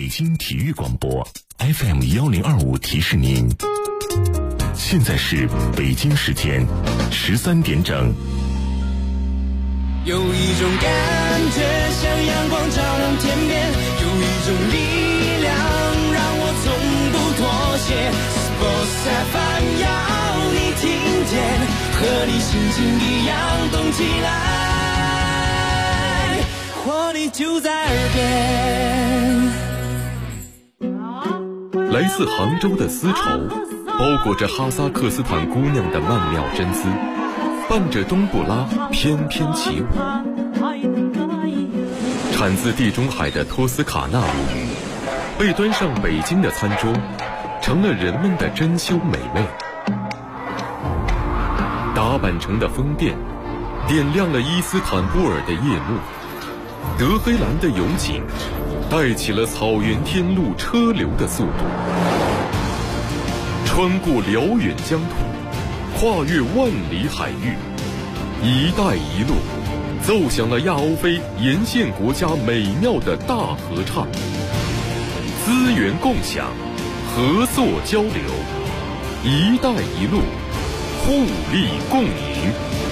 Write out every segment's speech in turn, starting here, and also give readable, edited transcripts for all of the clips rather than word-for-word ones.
北京体育广播 FM1025提示您，现在是北京时间13点整。 有一种感觉像阳光照亮天边，有一种力量让我从不妥协。Sports FM 要你听见，和你心情一样动起来，活力就在耳边。 来自杭州的丝绸，包裹着哈萨克斯坦姑娘的曼妙真姿，伴着冬不拉翩翩起舞。产自地中海的托斯卡纳鲈鱼，被端上北京的餐桌，成了人们的珍馐美味。打扮成的风电，点亮了伊斯坦布尔的夜幕。德黑兰的油井，带起了草原天路车流的速度。穿过辽远疆土，跨越万里海域，一带一路奏响了亚欧非沿线国家美妙的大合唱。资源共享，合作交流，一带一路，互利共赢。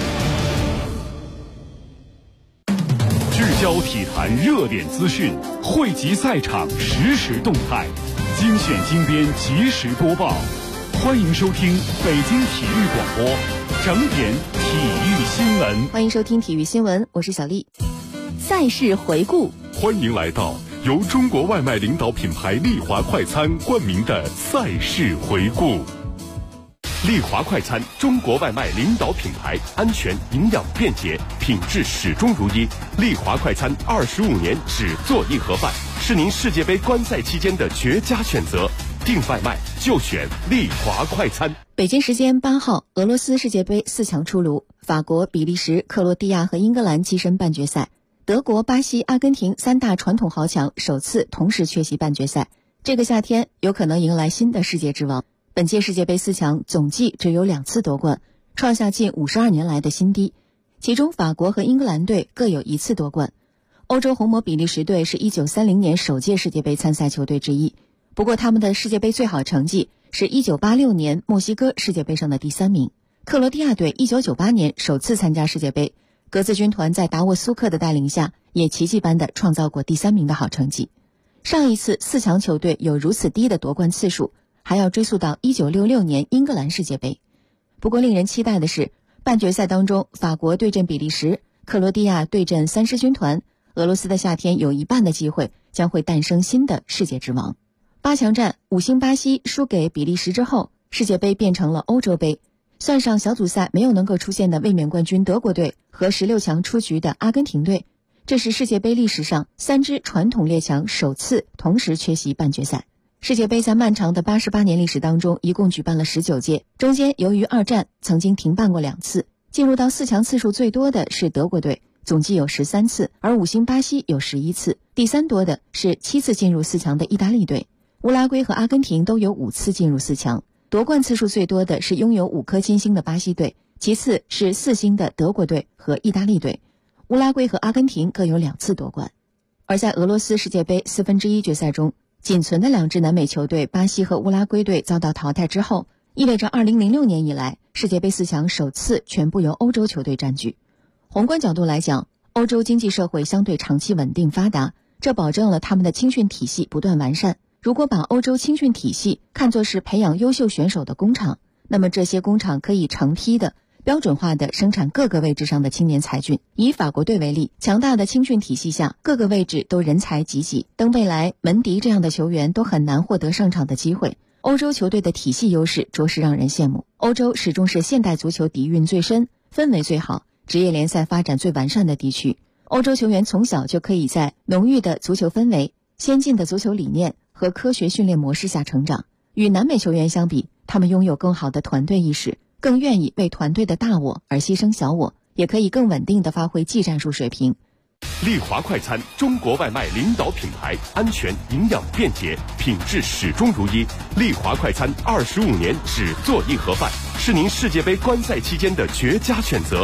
聚焦体坛热点资讯，汇集赛场实时动态，精选精编及时播报。欢迎收听北京体育广播整点体育新闻。 欢迎收听体育新闻，我是小丽。赛事回顾， 欢迎来到由中国外卖领导品牌丽华快餐冠名的赛事回顾。丽华快餐，中国外卖领导品牌，安全、营养、便捷，品质始终如一。丽华快餐25年只做硬盒饭，是您世界杯观赛期间的绝佳选择。订外卖就选丽华快餐。 北京时间8号，俄罗斯世界杯4强出炉，法国、比利时、克罗地亚和英格兰跻身半决赛，德国、巴西、阿根廷3大传统豪强首次同时缺席半决赛。这个夏天有可能迎来新的世界之王。本届世界杯4强总计只有2次夺冠，创下近52年来的新低，其中法国和英格兰队各有1次夺冠。欧洲红魔比利时队是1930年首届世界杯参赛球队之一，不过他们的世界杯最好成绩是1986年墨西哥世界杯上的第3名。克罗地亚队1998年首次参加世界杯，格子军团在达沃苏克的带领下也奇迹般的创造过第3名的好成绩。上一次4强球队有如此低的夺冠次数，还要追溯到1966年英格兰世界杯。不过令人期待的是，半决赛当中法国对阵比利时，克罗地亚对阵三狮军团，俄罗斯的夏天有一半的机会将会诞生新的世界之王。8强战5星巴西输给比利时之后，世界杯变成了欧洲杯，算上小组赛没有能够出现的卫冕冠军德国队和16强出局的阿根廷队，这是世界杯历史上3支传统列强首次同时缺席半决赛。世界杯在漫长的88年历史当中一共举办了19届，中间由于2战曾经停办过2次。进入到4强次数最多的是德国队，总计有13次，而5星巴西有11次，第3多的是7次进入4强的意大利队。乌拉圭和阿根廷都有5次进入4强。夺冠次数最多的是拥有5颗金星的巴西队，其次是4星的德国队和意大利队。乌拉圭和阿根廷各有2次夺冠。而在俄罗斯世界杯1/4决赛中，仅存的2支南美球队巴西和乌拉圭队遭到淘汰之后，意味着2006年以来世界杯4强首次全部由欧洲球队占据。宏观角度来讲，欧洲经济社会相对长期稳定发达，这保证了他们的青训体系不断完善。如果把欧洲青训体系看作是培养优秀选手的工厂，那么这些工厂可以成批的标准化的生产各个位置上的青年才俊。以法国队为例，强大的青训体系下，各个位置都人才济济，登贝莱、门迪这样的球员都很难获得上场的机会。欧洲球队的体系优势着实让人羡慕。欧洲始终是现代足球底蕴最深、氛围最好、职业联赛发展最完善的地区。欧洲球员从小就可以在浓郁的足球氛围、先进的足球理念和科学训练模式下成长。与南美球员相比，他们拥有更好的团队意识，更愿意为团队的大我而牺牲小我，也可以更稳定地发挥技战术水平。 丽华快餐，中国外卖领导品牌，安全、营养、便捷，品质始终如一。丽华快餐25年只做硬盒饭，是您世界杯观赛期间的绝佳选择。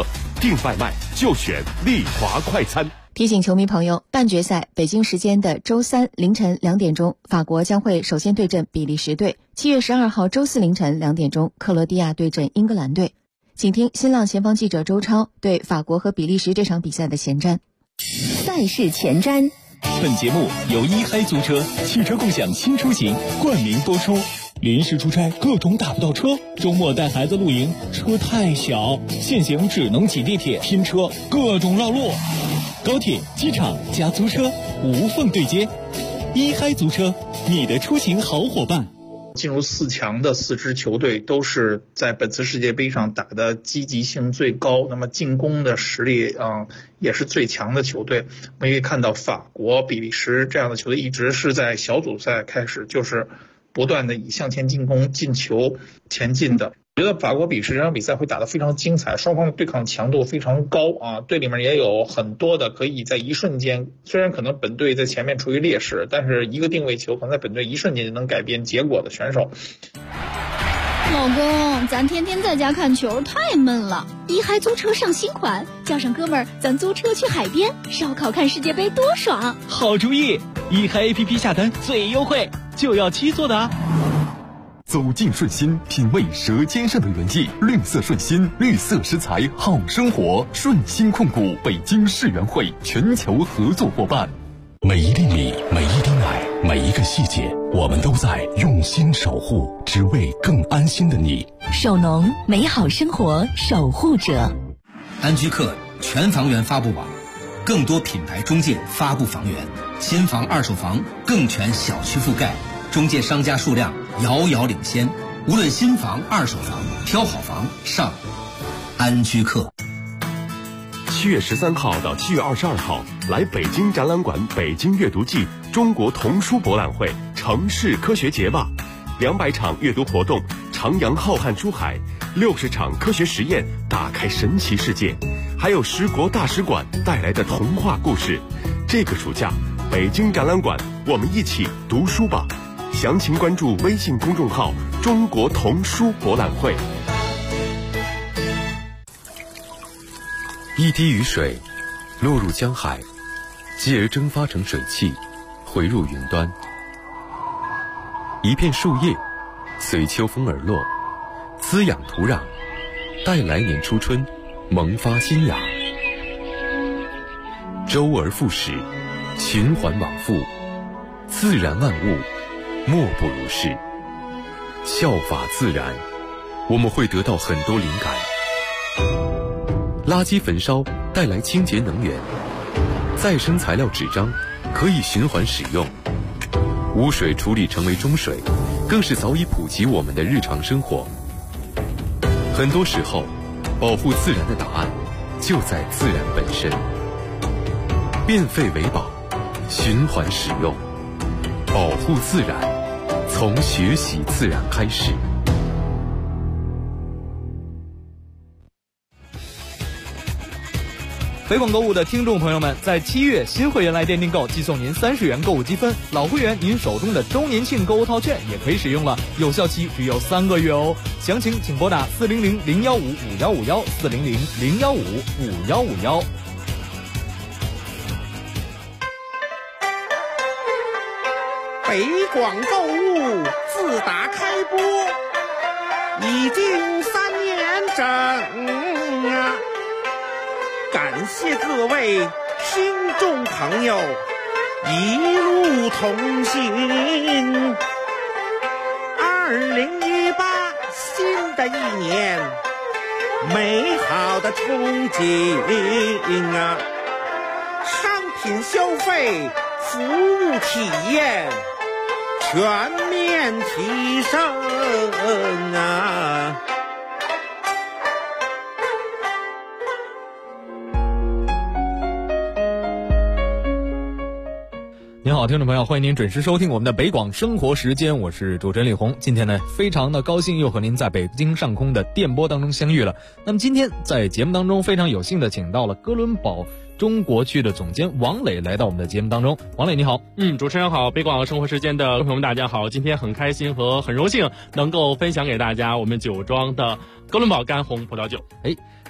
订外卖就选丽华快餐。 提醒球迷朋友，半决赛北京时间的周三凌晨2点钟，法国将会首先对阵比利时队；7月12号周四凌晨2点钟，克罗地亚对阵英格兰队。请听新浪前锋记者周超对法国和比利时这场比赛的前瞻。 赛事前瞻。 本节目由一嗨租车汽车共享新出行冠名播出。临时出差各种打不到车，周末带孩子露营车太小，现行只能挤地铁拼车，各种绕路。高铁、机场加租车无缝对接，一嗨租车，你的出行好伙伴。 进入4强的4支球队都是在本次世界杯上打的积极性最高，那么进攻的实力也是最强的球队。我们可以看到法国、比利时这样的球队一直是在小组赛开始就是不断的以向前进攻进球前进的。我觉得法国比利时这场比赛会打得非常精彩，双方的对抗强度非常高啊，队里面也有很多的可以在一瞬间，虽然可能本队在前面处于劣势，但是一个定位球可能在本队一瞬间就能改变结果的选手。 老公，咱天天在家看球太闷了，一嗨租车上新款，叫上哥们儿，咱租车去海边烧烤看世界杯多爽！ 好主意，一嗨 APP 下单最优惠，就要7座的啊！ 走进顺心，品味舌尖上的原意。绿色顺心，绿色食材好生活。顺心控股北京世园会全球合作伙伴。 每一粒米，每一滴奶，每一个细节，我们都在用心守护，只为更安心的你。 首农，美好生活守护者。 安居客全房源发布网，更多品牌中介发布房源，新房二手房更全小区覆盖，中介商家数量遥遥领先。无论新房二手房，挑好房上安居客。 7月13号到7月22号，来北京展览馆北京阅读季中国童书博览会城市科学节吧，200场阅读活动，徜徉浩瀚书海，60场科学实验，打开神奇世界，还有10国大使馆带来的童话故事。这个暑假，北京展览馆，我们一起读书吧。详情关注微信公众号中国童书博览会。 一滴雨水落入江海，继而蒸发成水汽，回入云端。一片树叶随秋风而落，滋养土壤，待来年初春萌发新芽。周而复始，循环往复，自然万物莫不如是。效法自然，我们会得到很多灵感。垃圾焚烧带来清洁能源，再生材料纸张可以循环使用，污水处理成为中水，更是早已普及我们的日常生活。很多时候，保护自然的答案就在自然本身。变废为宝，循环使用，保护自然，从学习自然开始。 北广购物的听众朋友们，在7月新会员来电订购，即送您30元购物积分；老会员您手中的周年庆购物套券也可以使用了，有效期只有3个月哦。详情请拨打400-0151-400-0151。 北广购物自打开播已经3年整啊！感谢各位听众朋友一路同行。2018新的一年，美好的憧憬啊！商品消费、服务体验全面提升啊！ 您好，听众朋友，欢迎您准时收听我们的北广生活时间，我是主持人李红。今天呢，非常的高兴又和您在北京上空的电波当中相遇了。那么今天在节目当中非常有幸的请到了哥伦堡中国区的总监王磊来到我们的节目当中。王磊你好。 主持人好，北广生活时间的朋友们大家好，今天很开心和很荣幸能够分享给大家我们酒庄的哥伦堡干红葡萄酒。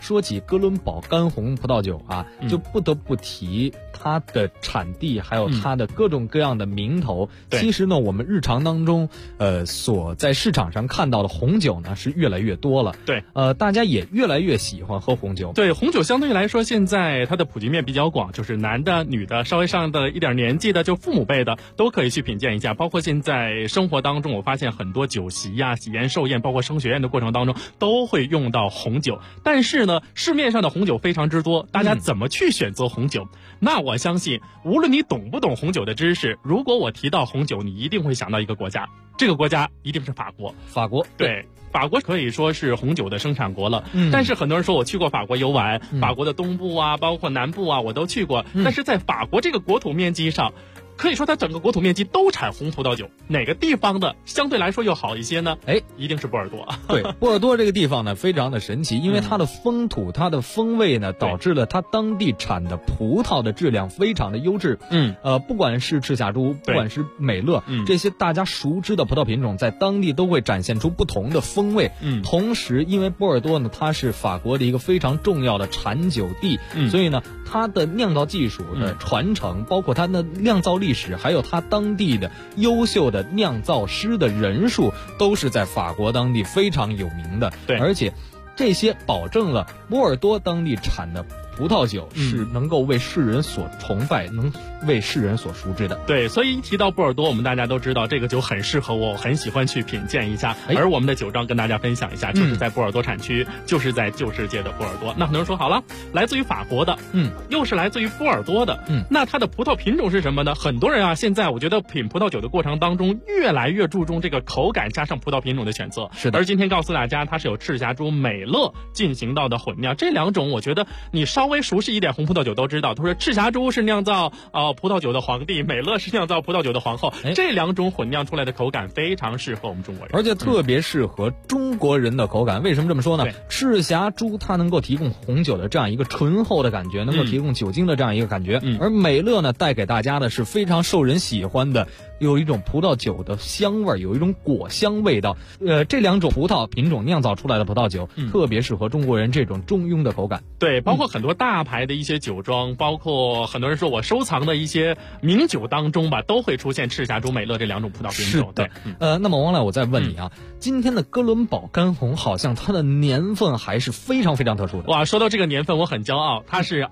说起哥伦堡干红葡萄酒啊，就不得不提它的产地，还有它的各种各样的名头。其实呢，我们日常当中，所在市场上看到的红酒呢是越来越多了。 对， 大家也越来越喜欢喝红酒。 对，红酒相对来说，现在它的普及面比较广，就是男的、女的，稍微上的一点年纪的，就父母辈的都可以去品鉴一下。包括现在生活当中，我发现很多酒席呀、喜宴、寿宴，包括升学宴的过程当中，都会用到红酒。但是呢，市面上的红酒非常之多，大家怎么去选择红酒？那我相信，无论你懂不懂红酒的知识，如果我提到红酒，你一定会想到一个国家，这个国家一定是法国。 法国， 对。法国可以说是红酒的生产国了，但是很多人说我去过法国游玩，法国的东部啊，包括南部啊，我都去过，但是在法国这个国土面积上，可以说它整个国土面积都产红葡萄酒，哪个地方的相对来说又好一些呢？一定是波尔多。 对，波尔多这个地方呢非常的神奇，因为它的风土、它的风味呢，导致了它当地产的葡萄的质量非常的优质。不管是赤霞珠，不管是美乐，这些大家熟知的葡萄品种，在当地都会展现出不同的风味。同时，因为波尔多呢，它是法国的一个非常重要的产酒地，所以呢，它的酿造技术的传承，包括它的酿造历史，还有它当地的优秀的酿造师的人数，都是在法国当地非常有名的。 对， 而且这些保证了波尔多当地产的葡萄酒是能够为世人所崇拜，能为世人所熟知的。 对，所以一提到波尔多，我们大家都知道这个酒很适合我很喜欢去品鉴一下。而我们的酒庄跟大家分享一下，就是在波尔多产区，就是在旧世界的波尔多。那很多人说好了，来自于法国的，又是来自于波尔多的，那它的葡萄品种是什么呢？很多人啊，现在我觉得品葡萄酒的过程当中，越来越注重这个口感加上葡萄品种的选择。 是的。 而今天告诉大家，它是有赤霞珠、美乐进行到的混酿，这两种我觉得你稍微熟悉一点红葡萄酒都知道，他说赤霞珠是酿造葡萄酒的皇帝，美乐是酿造葡萄酒的皇后，这两种混酿出来的口感非常适合我们中国人， 而且特别适合中国人的口感。为什么这么说呢？赤霞珠它能够提供红酒的这样一个醇厚的感觉，能够提供酒精的这样一个感觉，而美乐呢带给大家的是非常受人喜欢的，有一种葡萄酒的香味，有一种果香味道。这两种葡萄品种酿造出来的葡萄酒，特别适合中国人这种中庸的口感。 对，包括很多大牌的一些酒庄，包括很多人说我收藏的一些名酒当中吧，都会出现赤霞珠、美乐这两种葡萄品种。 是的。那么王来，我再问你啊，今天的哥伦堡干红好像它的年份还是非常非常特殊的。 哇，说到这个年份我很骄傲，它是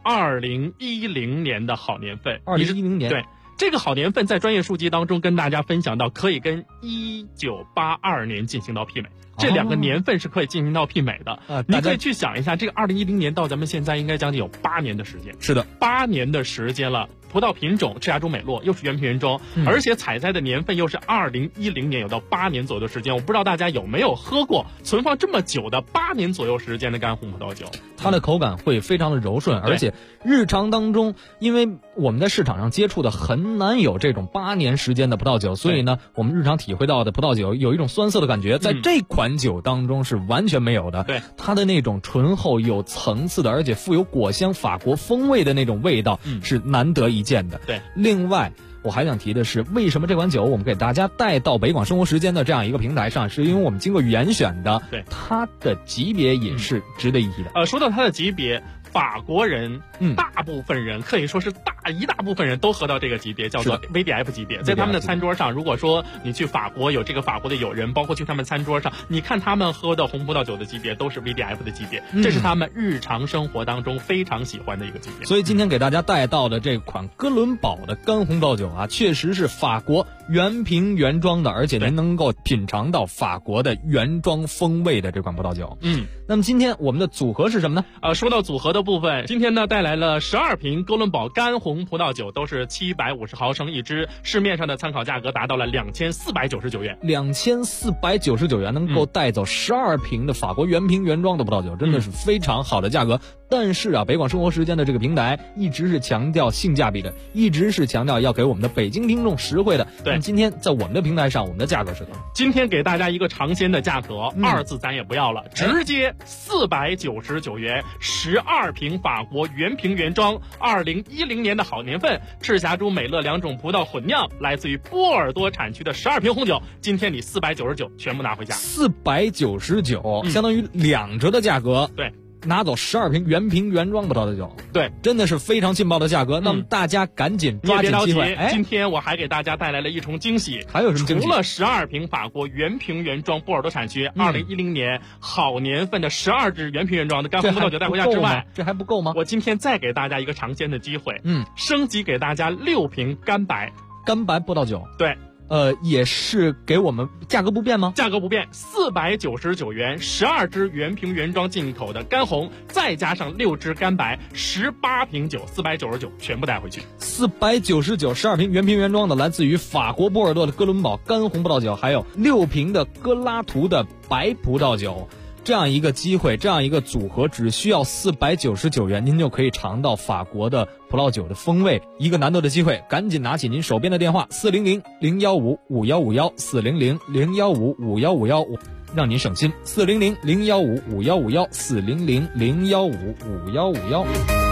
2010年的好年份。 2010年。 对。这个好年份在专业书籍当中跟大家分享到，可以跟1982年进行到媲美，这两个年份是可以进行到媲美的。你可以去想一下，这个2010年到咱们现在应该将近有8年的时间。 是的 ，8年的时间了。葡萄品种赤霞珠美洛又是原品原装，而且采摘的年份又是2010年，有到8年左右的时间。我不知道大家有没有喝过存放这么久的8年左右时间的干红葡萄酒， 它的口感会非常的柔顺，而且日常当中，因为我们在市场上接触的很难有这种8年时间的葡萄酒，所以呢，我们日常体会到的葡萄酒有一种酸涩的感觉，在这款酒当中是完全没有的。 对， 它的那种醇厚有层次的，而且富有果香法国风味的那种味道，是难得一见的。 对， 另外我还想提的是，为什么这款酒我们给大家带到北广生活时间的这样一个平台上，是因为我们经过严选的， 对， 它的级别也是值得一提的。 说到它的级别，法国人大部分人可以说是一大部分人都喝到这个级别，叫做 VDF 级别。在他们的餐桌上，如果说你去法国有这个法国的友人，包括去他们餐桌上，你看他们喝的红葡萄酒的级别都是 VDF 的级别，这是他们日常生活当中非常喜欢的一个级别。 所以今天给大家带到的这款哥伦堡的干红葡萄酒啊，确实是法国原瓶原装的，而且您能够品尝到法国的原装风味的这款葡萄酒。那么今天我们的组合是什么呢？说到组合的部分，今天呢带来了12瓶哥伦堡干红葡萄酒，都是750毫升一支，市面上的参考价格达到了2499元。 2499元能够带走12瓶的法国原瓶原装的葡萄酒，真的是非常好的价格。但是啊，北广生活时间的这个平台一直是强调性价比的，一直是强调要给我们的北京听众实惠的。 对， 今天在我们的平台上，我们的价格是多少？ 今天给大家一个尝鲜的价格，2字咱也不要了，直接499元，12瓶法国原瓶原装，2010年的好年份，赤霞珠、美乐两种葡萄混酿，来自于波尔多产区的12瓶红酒，今天你499全部拿回家。 499，相当于2折的价格。 对。 拿走12瓶原瓶原装葡萄酒。 对， 真的是非常劲爆的价格。那么大家赶紧抓紧机会。 今天我还给大家带来了一重惊喜。 还有什么惊喜？ 除了12瓶法国原瓶原装波尔多产区2010年好年份的12支原瓶原装的干红葡萄酒带回家之外， 这还不够吗？ 我今天再给大家一个尝鲜的机会，升级给大家6瓶干白葡萄酒。 对。 也是给我们价格不变吗？ 价格不变，499元，12支原瓶原装进口的干红，再加上6支干白，18瓶酒，499全部带回去。 499，12瓶原瓶原装的，来自于法国波尔多的哥伦堡干红葡萄酒，还有6瓶的格拉图的白葡萄酒。这样一个机会，这样一个组合，只需要499元，您就可以尝到法国的葡萄酒的风味。一个难得的机会，赶紧拿起您手边的电话400-015-5151，400-015-5151，让您省心。400-015-5151，400-015-5151。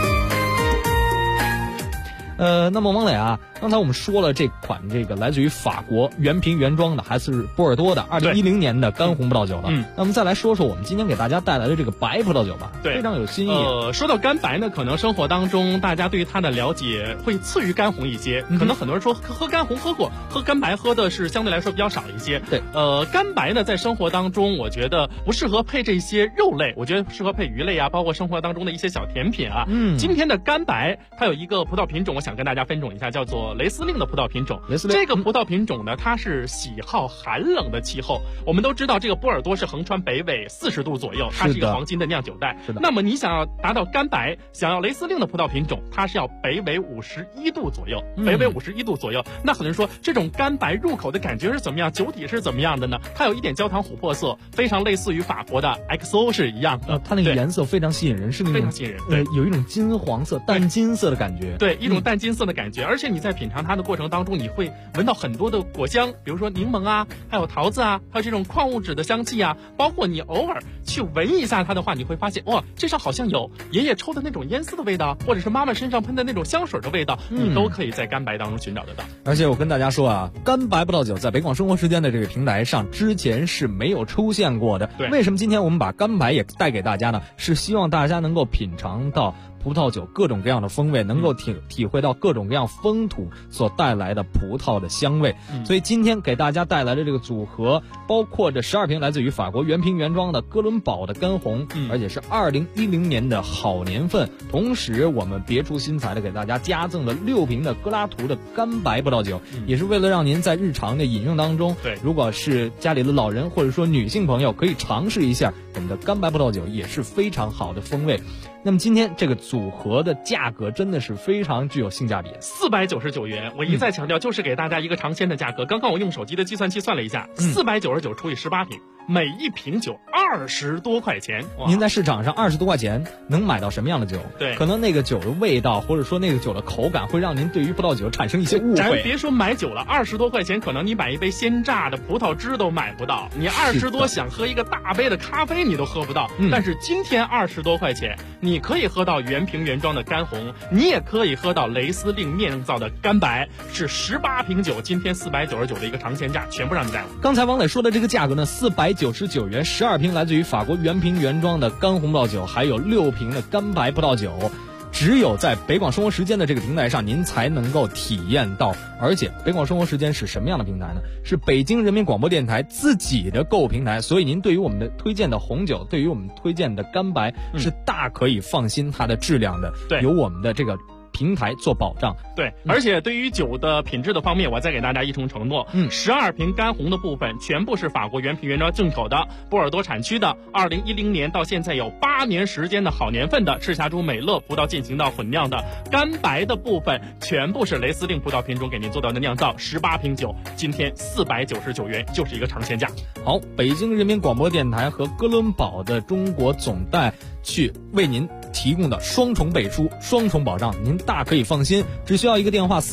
那么王磊啊，刚才我们说了这款这个来自于法国原瓶原装的，还是波尔多的2010年的干红葡萄酒了。那么再来说说我们今天给大家带来的这个白葡萄酒吧， 对， 非常有新意。 说到干白呢，可能生活当中大家对于它的了解会次于干红一些，可能很多人说喝干红喝过，喝干白喝的是相对来说比较少一些。 对， 干白呢在生活当中，我觉得不适合配这些肉类，我觉得适合配鱼类啊，包括生活当中的一些小甜品啊。今天的干白它有一个葡萄品种，我想跟大家分种一下，叫做雷司令的葡萄品种。这个葡萄品种呢，它是喜好寒冷的气候。我们都知道这个波尔多是横穿北纬40度左右，它是一个黄金的酿酒带。 是的。 那么你想要达到干白，想要雷司令的葡萄品种，它是要北纬51度左右，北纬51度左右。那很多人说这种干白入口的感觉是怎么样，酒体是怎么样的呢？它有一点焦糖琥珀色，非常类似于法国的 XO 是一样的。 它那个颜色非常吸引人，是那种非常吸引人，对， 有一种金黄色、淡金色的感觉。 对，一种淡金色的感觉。而且你在品尝它的过程当中，你会闻到很多的果香，比如说柠檬啊，还有桃子啊，还有这种矿物质的香气啊。包括你偶尔去闻一下它的话，你会发现哇，这上好像有爷爷抽的那种烟丝的味道，或者是妈妈身上喷的那种香水的味道，你都可以在干白当中寻找得到。 而且我跟大家说啊，干白葡萄酒在北广生活时间的这个平台上之前是没有出现过的。 对， 为什么今天我们把干白也带给大家呢？是希望大家能够品尝到葡萄酒各种各样的风味，能够体会到各种各样风土所带来的葡萄的香味。所以今天给大家带来的这个组合，包括这12瓶来自于法国原瓶原装的哥伦堡的干红，而且是2010年的好年份。同时我们别出心裁的给大家加赠了6瓶的格拉图的干白葡萄酒，也是为了让您在日常的饮用当中， 对， 如果是家里的老人或者说女性朋友可以尝试一下我们的干白葡萄酒，也是非常好的风味。那么今天这个组合的价格真的是非常具有性价比 ，499元。我一再强调，就是给大家一个尝鲜的价格。刚刚我用手机的计算器算了一下，499除以18瓶，每一瓶酒20多块钱。 您在市场上20多块钱能买到什么样的酒？ 对， 可能那个酒的味道或者说那个酒的口感会让您对于葡萄酒产生一些误会。 咱别说买酒了，20多块钱可能你买一杯鲜榨的葡萄汁都买不到，你20多想喝一个大杯的咖啡你都喝不到。但是今天20多块钱，你可以喝到原瓶原装的干红，你也可以喝到雷司令酿造的干白，是18瓶酒，今天499的一个尝鲜价，全部让你带了。 刚才王磊说的这个价格呢，499元，12瓶来自于法国原瓶原装的干红葡萄酒，还有6瓶的干白葡萄酒。只有在北广生活时间的这个平台上，您才能够体验到。而且北广生活时间是什么样的平台呢？是北京人民广播电台自己的购物平台，所以您对于我们的推荐的红酒，对于我们推荐的干白，是大可以放心它的质量的。 对， 有我们的这个平台做保障。 对，而且对于酒的品质的方面，我再给大家一重承诺，12瓶干红的部分全部是法国原瓶原装进口的，波尔多产区的，2010年到现在有8年时间的好年份的赤霞珠美乐葡萄进行到混酿的。干白的部分全部是雷司令葡萄品种给您做到的酿造，18瓶酒，今天499元就是一个尝鲜价。 好，北京人民广播电台和哥伦堡的中国总代去为您提供的双重背书、双重保障，您大可以放心。只需要一个电话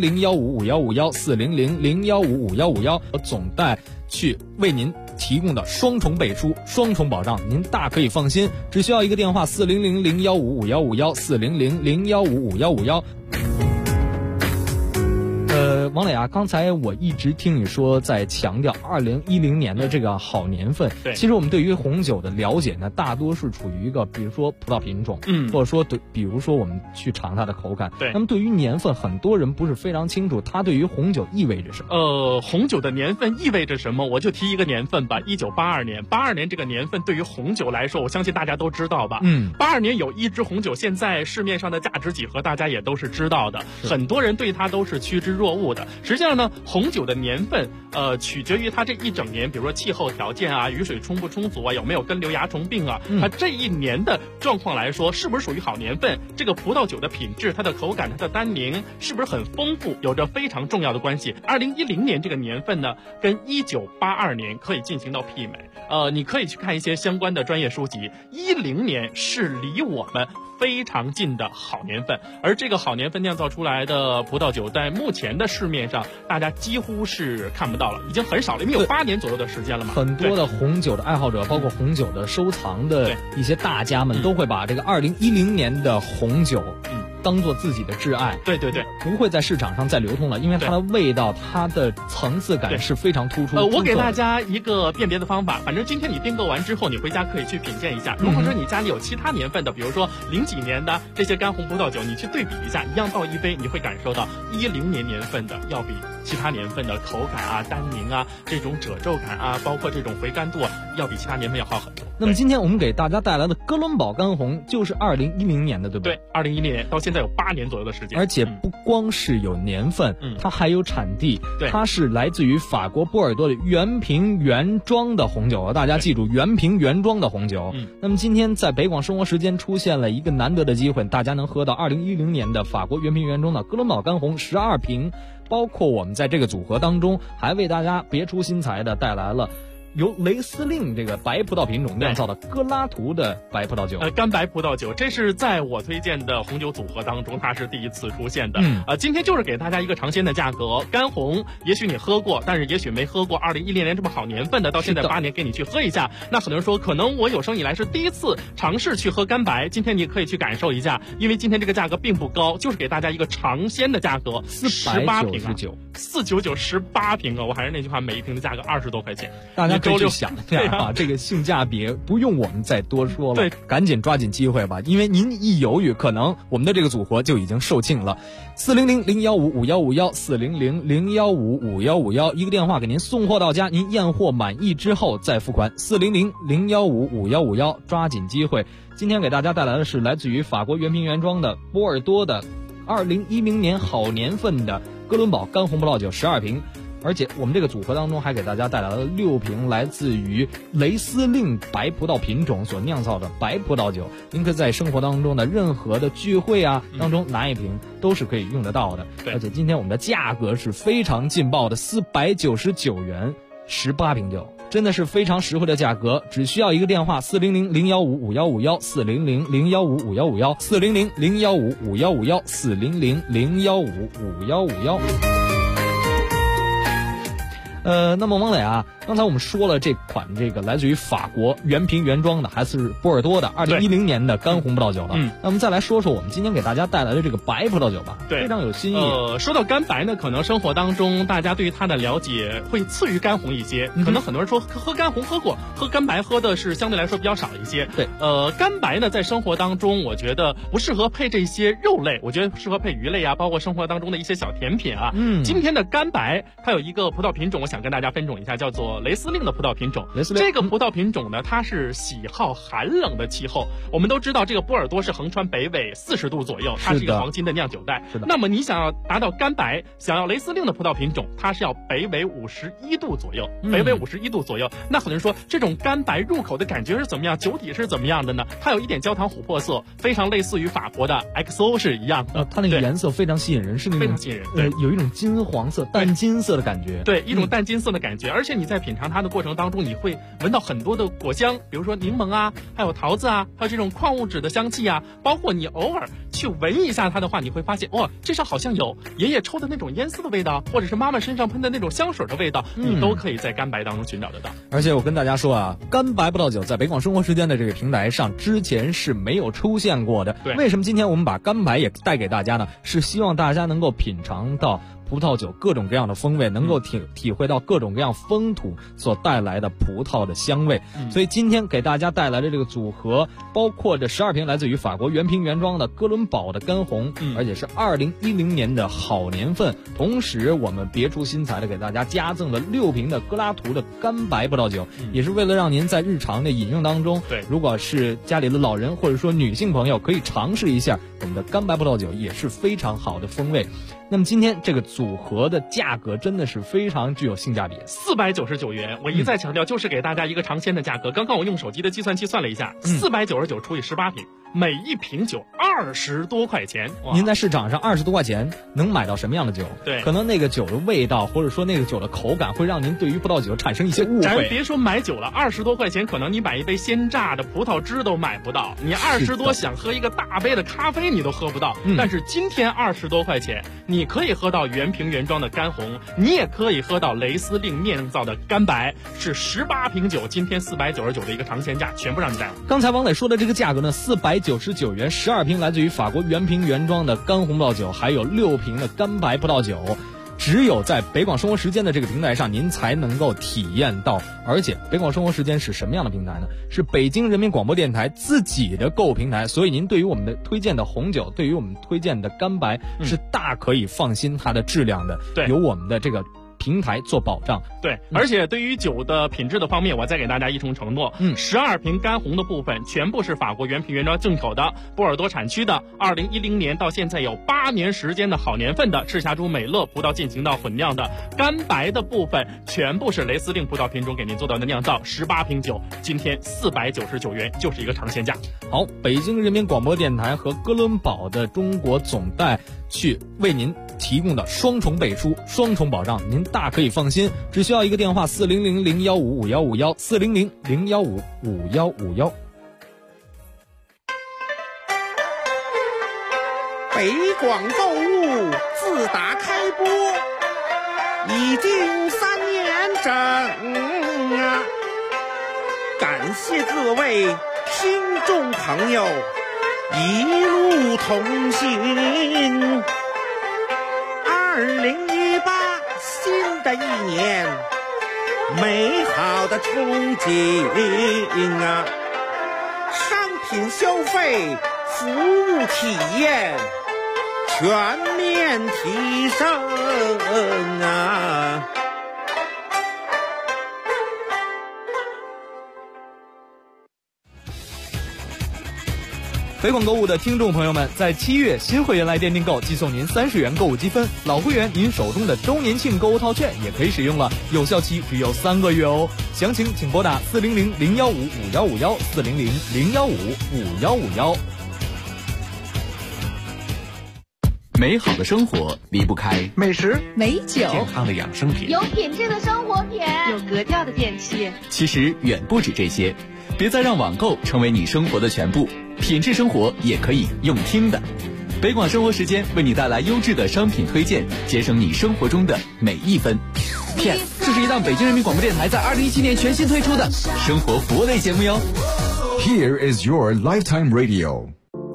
400-015-5151，400-015-5151，总代去为您提供的双重背书、双重保障，您大可以放心。只需要一个电话400-015-5151，400-015-5151。 王磊啊，刚才我一直听你说在强调2010年的这个好年份。 对， 其实我们对于红酒的了解呢，大多是处于一个，比如说葡萄品种，或者说比如说我们去尝它的口感。 对， 那么对于年份，很多人不是非常清楚，它对于红酒意味着什么？ 红酒的年份意味着什么？我就提一个年份吧，1982年。82年这个年份对于红酒来说，我相信大家都知道吧。82年有一支红酒，现在市面上的价值几何大家也都是知道的，很多人对它都是趋之若鹜的。实际上呢，红酒的年份取决于它这一整年，比如说气候条件啊，雨水充不充足啊，有没有根瘤蚜虫病啊，它这一年的状况来说，是不是属于好年份？这个葡萄酒的品质、它的口感、它的单宁是不是很丰富，有着非常重要的关系。2010年这个年份呢，跟1982年可以进行到媲美。你可以去看一些相关的专业书籍，10年是离我们非常近的好年份，而这个好年份酿造出来的葡萄酒，在目前的市面上，大家几乎是看不到了，已经很少了，因为有8年左右的时间了嘛。 很多的红酒的爱好者，包括红酒的收藏的一些大家们，都会把这个2010年的红酒，当做自己的挚爱。 对对对， 不会在市场上再流通了，因为它的味道、它的层次感是非常突出。 我给大家一个辨别的方法，反正今天你订购完之后，你回家可以去品鉴一下。如果说你家里有其他年份的，比如说0几年的这些干红葡萄酒，你去对比一下，一样倒一杯，你会感受到10年年份的要比其他年份的口感啊、单宁啊、这种褶皱感啊，包括这种回甘度，要比其他年份要好很多。 那么今天我们给大家带来的哥伦堡干红就是2010年的，对不对？ 对，2010年到现在有8年左右的时间， 而且不光是有年份，它还有产地。 对， 它是来自于法国波尔多的原瓶原装的红酒，大家记住，原瓶原装的红酒。那么今天在北广生活时间出现了一个难得的机会，大家能喝到2010年的法国原瓶原装的哥伦堡干红12瓶，包括我们在这个组合当中还为大家别出心裁的带来了由雷司令这个白葡萄品种酿造的戈拉图的白葡萄酒， 干白葡萄酒，这是在我推荐的红酒组合当中，它是第一次出现的。今天就是给大家一个尝鲜的价格，干红，也许你喝过，但是也许没喝过2010年这么好年份的，到现在8年给你去喝一下。那很多人说，可能我有生以来是第一次尝试去喝干白，今天你可以去感受一下，因为今天这个价格并不高，就是给大家一个尝鲜的价格，18瓶，499 18瓶啊！我还是那句话，每一瓶的价格20多块钱， 大家可以去想一下啊，这个性价比不用我们再多说了，对，赶紧抓紧机会吧，因为您一犹豫，可能我们的这个组合就已经售罄了。400-015-5151，400-015-5151，一个电话给您送货到家，您验货满意之后再付款。400-015-5151，抓紧机会。今天给大家带来的是来自于法国原瓶原装的波尔多的2010年好年份的哥伦堡干红葡萄酒12瓶。而且我们这个组合当中还给大家带来了6瓶来自于雷司令白葡萄品种所酿造的白葡萄酒，您可以在生活当中的任何的聚会啊当中拿一瓶都是可以用得到的。而且今天我们的价格是非常劲爆的，499元18瓶酒，真的是非常实惠的价格，只需要一个电话，400-015-5151，400-015-5151，400-015-5151。那么王磊啊，刚才我们说了这款这个来自于法国原瓶原装的，还是波尔多的2010年的干红葡萄酒了。那我们再来说说我们今天给大家带来的这个白葡萄酒吧，非常有新意。 说到干白呢，可能生活当中大家对于它的了解会次于干红一些，可能很多人说喝干红喝过，喝干白喝的是相对来说比较少一些。 对， 干白呢在生活当中，我觉得不适合配这些肉类，我觉得适合配鱼类啊，包括生活当中的一些小甜品啊。今天的干白它有一个葡萄品种，我想跟大家分种一下，叫做雷司令的葡萄品种。这个葡萄品种呢，它是喜好寒冷的气候。我们都知道这个波尔多是横穿北纬40度左右，它是一个黄金的酿酒带。那么你想要达到干白，想要雷司令的葡萄品种，它是要北纬51度左右，北纬51度左右。那很多人说这种干白入口的感觉是怎么样，酒体是怎么样的呢？它有一点焦糖琥珀色，非常类似于法国的 XO 是一样的。 它那个颜色非常吸引人，是那种非常吸引人，对， 有一种金黄色、淡金色的感觉。 对，一种淡金色的感觉，而且你在品尝它的过程当中，你会闻到很多的果香，比如说柠檬啊，还有桃子啊，还有这种矿物质的香气啊，包括你偶尔去闻一下它的话，你会发现哇，这上好像有爷爷抽的那种烟丝的味道，或者是妈妈身上喷的那种香水的味道，你都可以在干白当中寻找得到。 而且我跟大家说啊，干白葡萄酒在北广生活时间的这个平台上之前是没有出现过的。 对， 为什么今天我们把干白也带给大家呢？是希望大家能够品尝到葡萄酒各种各样的风味，能够体会到各种各样风土所带来的葡萄的香味。所以今天给大家带来的这个组合，包括着12瓶来自于法国原瓶原装的哥伦堡的干红，而且是2010年的好年份。同时我们别出心裁的给大家加赠了6瓶的格拉图的干白葡萄酒，也是为了让您在日常的饮用当中，如果是家里的老人或者说女性朋友可以尝试一下我们的干白葡萄酒，也是非常好的风味。那么今天这个组合的价格真的是非常具有性价比 ，499元。我一再强调，就是给大家一个尝鲜的价格。刚刚我用手机的计算器算了一下，499除以18瓶，每一瓶酒20多块钱。 您在市场上20多块钱能买到什么样的酒？ 对， 可能那个酒的味道或者说那个酒的口感会让您对于葡萄酒产生一些误会。 咱别说买酒了，20多块钱可能你买一杯鲜榨的葡萄汁都买不到，你20多想喝一个大杯的咖啡你都喝不到。但是今天20多块钱，你可以喝到原瓶原装的干红，你也可以喝到雷司令酿造的干白，是18瓶酒，今天499的一个尝鲜价，全部让你带了。 刚才王磊说的这个价格呢，499元，12瓶来自于法国原瓶原装的干红葡萄酒，还有6瓶的干白葡萄酒。只有在北广生活时间的这个平台上，您才能够体验到。而且北广生活时间是什么样的平台呢？是北京人民广播电台自己的购物平台，所以您对于我们的推荐的红酒，对于我们推荐的干白，是大可以放心它的质量的。 对， 有我们的这个平台做保障。 对，而且对于酒的品质的方面，我再给大家一重承诺，12瓶干红的部分全部是法国原瓶原装进口的，波尔多产区的，2010年到现在有8年时间的好年份的赤霞珠美乐葡萄进行到混酿的，干白的部分全部是雷司令葡萄品种给您做到的酿造，18瓶酒，今天499元就是一个尝鲜价。 好，北京人民广播电台和哥伦堡的中国总代去为您提供的双重背书、双重保障，您大可以放心。只需要一个电话：400-015-5151，400-015-5151。 北广购物自打开播已经3年整啊！感谢各位听众朋友一路同行。2018新的一年，美好的憧憬啊！商品消费、服务体验全面提升啊！ 北广购物的听众朋友们，在7月新会员来电订购，即送您30元购物积分；老会员您手中的周年庆购物套券也可以使用了，有效期只有3个月哦。详情请拨打400-015-5151，400-015-5151。 美好的生活离不开美食、 美酒、 健康的养生品、 有品质的生活品、 有格调的电器。 其实远不止这些，别再让网购成为你生活的全部，品质生活也可以用听的。北广生活时间为你带来优质的商品推荐，节省你生活中的每一分。PS， 这是一档北京人民广播电台在2017年全新推出的生活服务类节目哟。 Here is your lifetime radio。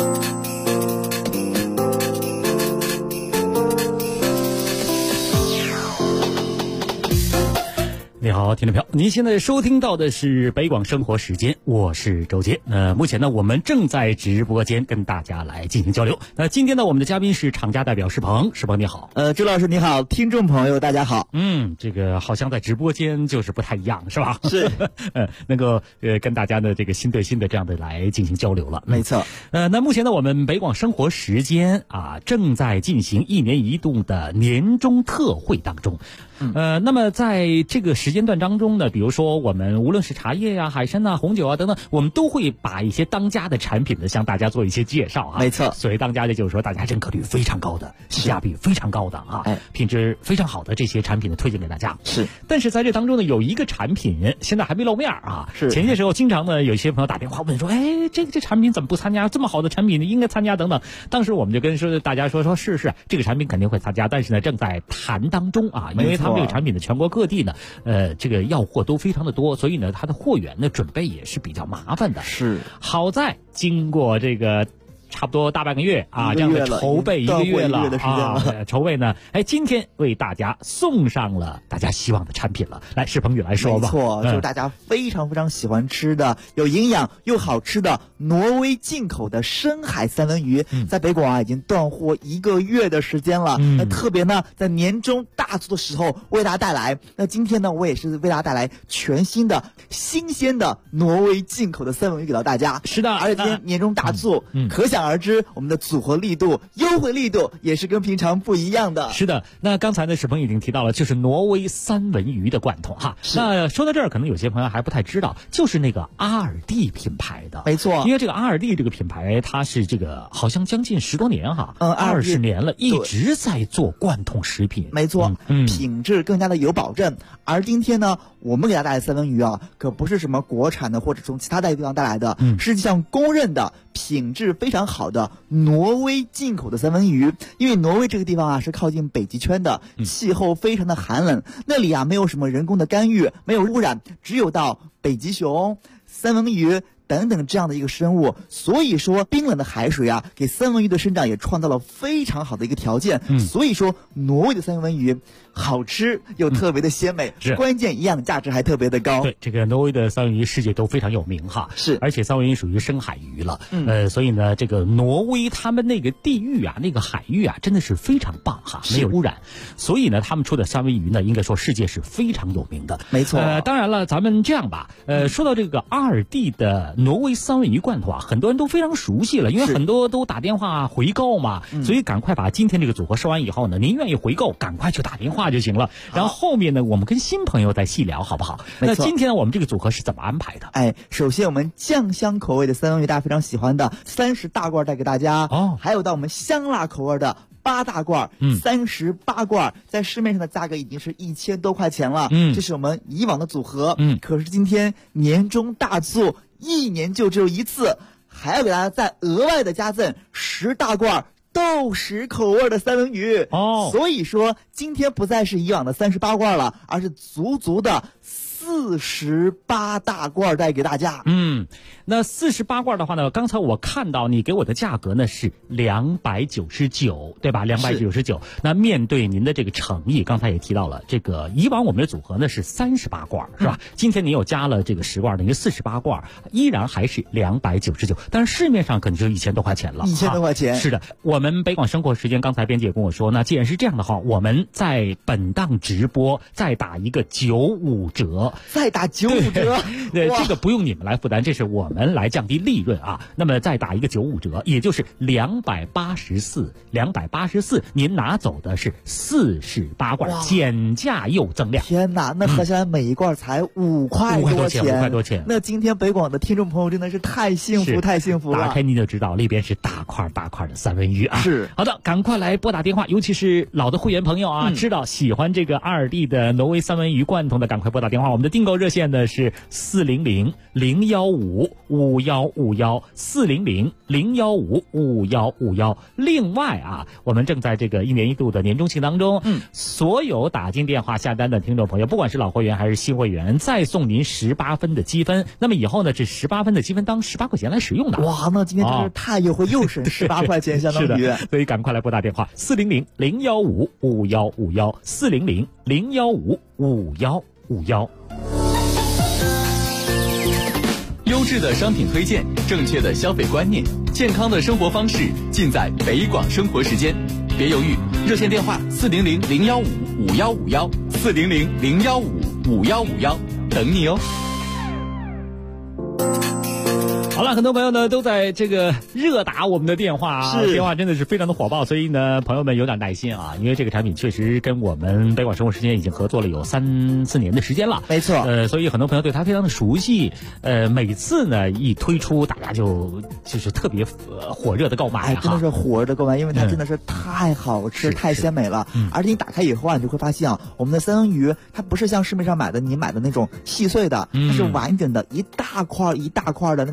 你好，听众朋友，您现在收听到的是北广生活时间，我是周杰。目前呢，我们正在直播间跟大家来进行交流。今天呢，我们的嘉宾是厂家代表石鹏，石鹏你好。 周老师你好，听众朋友大家好。 这个好像在直播间就是不太一样，是吧？ 是， 能够跟大家的这个心对心的这样的来进行交流了。 没错。 那目前呢，我们北广生活时间正在进行1年1度的年终特惠当中。那么在这个时间段当中呢，比如说我们无论是茶叶呀、海参啊、红酒啊等等，我们都会把一些当家的产品呢向大家做一些介绍没错， 所谓当家的就是说大家认可率非常高的、性价比非常高的品质非常好的这些产品呢推荐给大家。 是， 但是在这当中呢，有一个产品现在还没露面是前些时候经常呢有些朋友打电话问说，这产品怎么不参加？这么好的产品呢应该参加等等。当时我们就跟大家说是这个产品肯定会参加，但是呢正在谈当中因为他们这个产品的全国各地呢这个要货都非常的多，所以呢它的货源的准备也是比较麻烦的。 是， 好在经过这个差不多大半个月啊，这样的筹备1个月了啊，筹备呢，今天为大家送上了大家希望的产品了。来，石鹏宇来说吧。 没错，就是大家非常非常喜欢吃的、有营养又好吃的挪威进口的深海三文鱼，在北广已经断货1个月的时间了。那特别呢，在年终大促的时候为大家带来。那今天呢，我也是为大家带来全新的、新鲜的挪威进口的三文鱼给到大家。 是的， 而且今天年终大促，可想而知我们的组合力度、优惠力度也是跟平常不一样的。 是的，那刚才呢，石鹏已经提到了，就是挪威三文鱼的罐头哈。那说到这儿，可能有些朋友还不太知道，就是那个阿尔蒂品牌的。 没错， 因为这个阿尔蒂这个品牌，它是这个好像将近10多年哈，20年了，一直在做罐头食品。 没错，品质更加的有保证。而今天呢，我们给大家带来的三文鱼啊，可不是什么国产的或者从其他地方带来的，实际上公认的品质非常好的挪威进口的三文鱼。因为挪威这个地方啊是靠近北极圈的，气候非常的寒冷，那里啊没有什么人工的干预，没有污染，只有到北极熊、三文鱼等等这样的一个生物，所以说冰冷的海水啊，给三文鱼的生长也创造了非常好的一个条件。所以说挪威的三文鱼好吃又特别的鲜美，关键营养价值还特别的高。 对，这个挪威的三文鱼世界都非常有名哈， 是， 而且三文鱼属于深海鱼了，所以呢，这个挪威他们那个地域啊，那个海域啊，真的是非常棒哈，没有污染，所以呢，他们出的三文鱼呢，应该说世界是非常有名的。 没错， 当然了，咱们这样吧，说到这个阿尔蒂的挪威三文鱼罐头啊，很多人都非常熟悉了，因为很多都打电话回购嘛，所以赶快把今天这个组合说完以后呢，您愿意回购，赶快去打电话就行了。然后后面呢，我们跟新朋友再细聊，好不好？那今天我们这个组合是怎么安排的？ 首先我们酱香口味的三文鱼，大家非常喜欢的30大罐带给大家，还有到我们香辣口味的8大罐，38罐，在市面上的价格已经是1000多块钱了，这是我们以往的组合，可是今天年终大促，1年就只有一次，还要给大家再额外的加赠10大罐豆豉口味的三文鱼，所以说今天不再是以往的38罐了，而是足足的48大罐带给大家。 那48罐的话呢，刚才我看到你给我的价格呢是299，对吧？299。那面对您的这个诚意，刚才也提到了，这个以往我们的组合呢是38罐，是吧？今天你又加了这个10罐，等于48罐，依然还是299，但是市面上可能就1000多块钱了。 1000多块钱。 是的，我们北广生活时间，刚才编辑也跟我说，那既然是这样的话，我们在本档直播再打一个95折。 再打95折， 对，这个不用你们来负担，这是我们来降低利润啊。那么再打一个95折，也就是284，您拿走的是48罐，减价又增量。 天哪，那合下来每一罐才5块多钱，5 块多钱。 那今天北广的听众朋友真的是太幸福，太幸福了。 打开你就知道，里边是大块大块的三文鱼啊。 是， 好的，赶快来拨打电话，尤其是老的会员朋友啊，知道喜欢这个阿尔蒂的挪威三文鱼罐头的，赶快拨打电话。我们的订购热线呢是400-015-5151，400-015-5151。另外啊，我们正在这个1年1度的年终庆当中，所有打进电话下单的听众朋友，不管是老会员还是新会员，再送您18分的积分。那么以后呢，这18分的积分当18块钱来使用的。 哇，那今天真是太优惠，又省18块钱，相当于。 是的，所以赶快来拨打电话400-015-5151，400-015-5151。 优质的商品推荐，正确的消费观念，健康的生活方式，尽在北广生活时间。别犹豫，热线电话400-015-5151，400-015-5151，等你哦。 好了，很多朋友呢都在这个热打我们的电话啊，电话真的是非常的火爆，所以呢，朋友们有点耐心啊，因为这个产品确实跟我们北广生活时间已经合作了有3-4年的时间了， 没错， 所以很多朋友对它非常的熟悉，每次呢一推出，大家就是特别火热的购买， 真的是火热的购买，因为它真的是太好吃、太鲜美了，而且你打开以后啊，你就会发现啊，我们的三文鱼它不是像市面上你买的那种细碎的，它是完整的，一大块一大块的那种很完整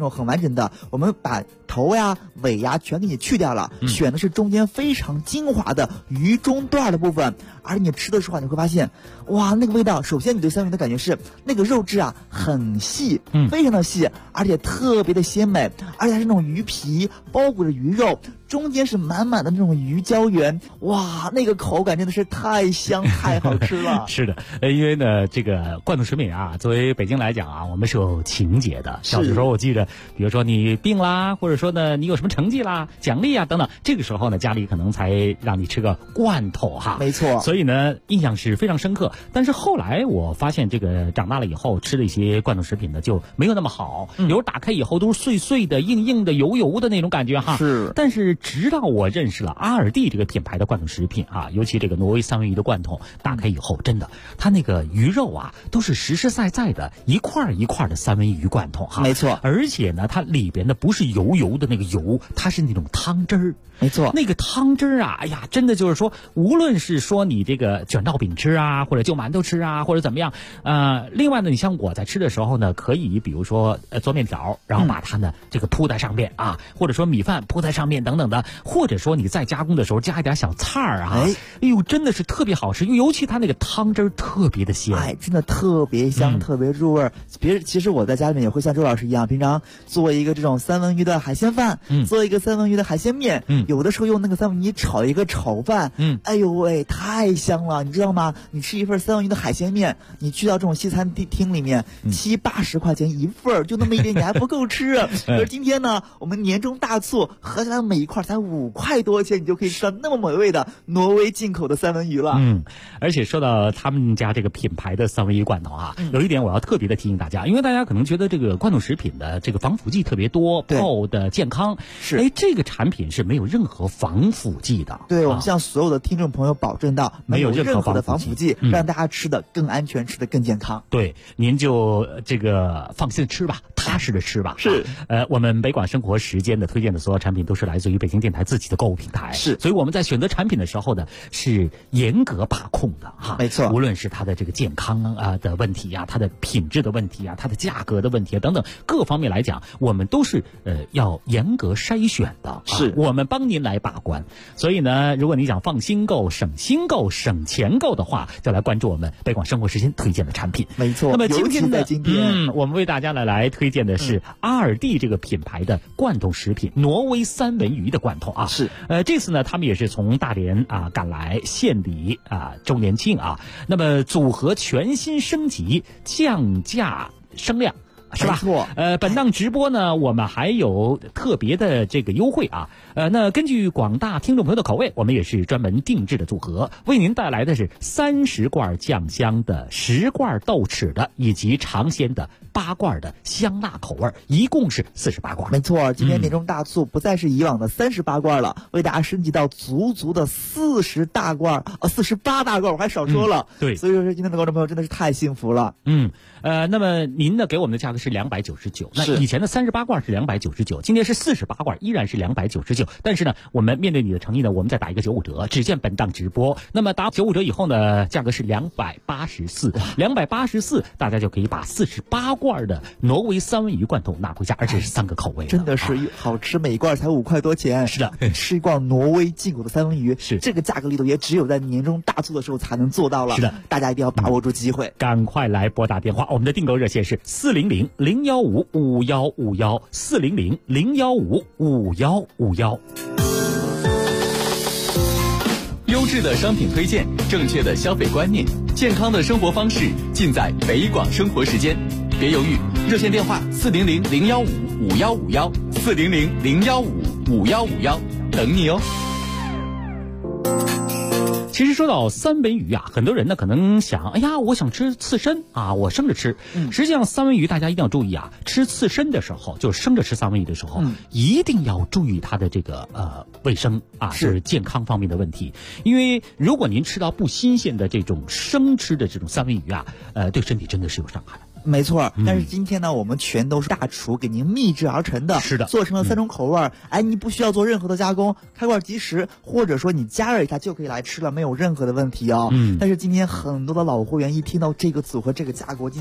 整的，我们把头呀、尾呀全给你去掉了，选的是中间非常精华的鱼中段的部分。而你吃的时候你会发现，哇，那个味道，首先你对三文鱼的感觉是那个肉质啊很细，非常的细，而且特别的鲜美，而且还是那种鱼皮包裹着鱼肉，中间是满满的那种鱼胶原，哇，那个口感真的是太香太好吃了。 是的，因为呢，这个罐头食品啊，作为北京来讲啊，我们是有情节的。小的时候我记得，比如说你病啦，或者说呢你有什么成绩啦、奖励啊等等，这个时候呢家里可能才让你吃个罐头哈。 没错。 所以呢印象是非常深刻。但是后来我发现，这个长大了以后吃的一些罐头食品呢就没有那么好，有时候打开以后都是碎碎的、硬硬的、油油的那种感觉哈。 是。 但是直到我认识了阿尔蒂这个品牌的罐头食品啊，尤其这个挪威三文鱼的罐头，打开以后真的，它那个鱼肉啊都是实实在在的一块一块的三文鱼罐头哈。 没错。 而且呢，它里边的不是油油的那个油，它是那种汤汁儿。 没错。 那个汤汁儿啊，哎呀，真的就是说，无论是说你这个卷烙饼吃啊，或者就馒头吃啊，或者怎么样，另外呢，你像我在吃的时候呢，可以比如说做面条，然后把它呢这个铺在上面啊，或者说米饭铺在上面等等的，或者说你在加工的时候加一点小菜儿啊，哎呦，真的是特别好吃，尤其它那个汤汁儿特别的鲜， 哎，真的特别香，特别入味儿。其实我在家里面也会像周老师一样，平常做一个这种三文鱼的海鲜饭，做一个三文鱼的海鲜面，有的时候用那个三文鱼炒一个炒饭，哎呦喂，太香了，你知道吗？你吃一份三文鱼的海鲜面，你去到这种西餐厅里面，70-80块钱一份，就那么一点，你还不够吃。而今天呢，我们年终大促，合起来每一块才5块多钱，你就可以吃到那么美味的挪威进口的三文鱼了。 而且说到他们家这个品牌的三文鱼罐头啊，有一点我要特别的提醒大家，因为大家可能觉得这个罐头食品的这个防腐剂特别多，泡的健康， 是， 哎，这个产品是没有任何防腐剂的。 对，我们向所有的听众朋友保证到，没有任何的防腐剂，让大家吃的更安全，吃的更健康。 对，您就这个放心吃吧，踏实的吃吧。 是， 我们北广生活时间的推荐的所有产品都是来自于北京电台自己的购物平台， 是， 所以我们在选择产品的时候呢，是严格把控的哈。 没错， 无论是它的这个健康的问题呀，它的品质的问题啊，它的价格的问题啊等等各方面来讲，我们都是要严格筛选的， 是， 我们帮您来把关。所以呢，如果你想放心购、省心购、省钱购的话，就来关注我们北广生活时间推荐的产品。 没错。 那么今天呢， 我们为大家来推荐的是阿尔蒂这个品牌的罐头食品，挪威三文鱼的罐头啊。 是。 这次呢，他们也是从大连赶来献礼周年庆啊。那么组合全新升级，降价升量。是吧？ 没错。 本档直播呢，我们还有特别的这个优惠啊。那根据广大听众朋友的口味，我们也是专门定制的组合，为您带来的是30罐酱香的、10罐豆豉的，以及尝鲜的8罐的香辣口味，一共是48罐。 没错，今天年终大促不再是以往的38罐了，为大家升级到足的48大罐，我还少说了。 对， 所以说今天的观众朋友真的是太幸福了。 那么您呢给我们的价格是299，那以前的38罐是299，今天是48罐依然是299，但是呢，我们面对你的诚意呢，我们再打一个95折，只见本档直播。那么打95折以后呢，价格是284，大家就可以把48罐的挪威三文鱼罐头拿回家，而且是3个口味， 真的是好吃，每一罐才5块多钱。 是的， 吃一罐挪威进口的三文鱼， 是这个价格力度也只有在年终大促的时候才能做到了。 是的， 大家一定要把握住机会， 赶快来拨打电话。我们的订购热线是400-015-5151，400-015-5151。 优质的商品推荐，正确的消费观念，健康的生活方式，尽在北广生活时间。别犹豫，热线电话400-015-5151，400-015-5151，等你哦。 其实说到三文鱼啊，很多人呢可能想，哎呀，我想吃刺身啊，我生着吃。实际上三文鱼大家一定要注意啊，吃刺身的时候，就是生着吃三文鱼的时候，一定要注意它的这个卫生啊，就是健康方面的问题。因为如果您吃到不新鲜的这种生吃的这种三文鱼啊，对身体真的是有伤害。 没错，但是今天呢，我们全都是大厨给您秘制而成的， 是的， 做成了3种口味，你不需要做任何的加工，开罐即食，或者说你加热一下就可以来吃了，没有任何的问题哦。但是今天很多的老会员一听到这个组合这个价格，今天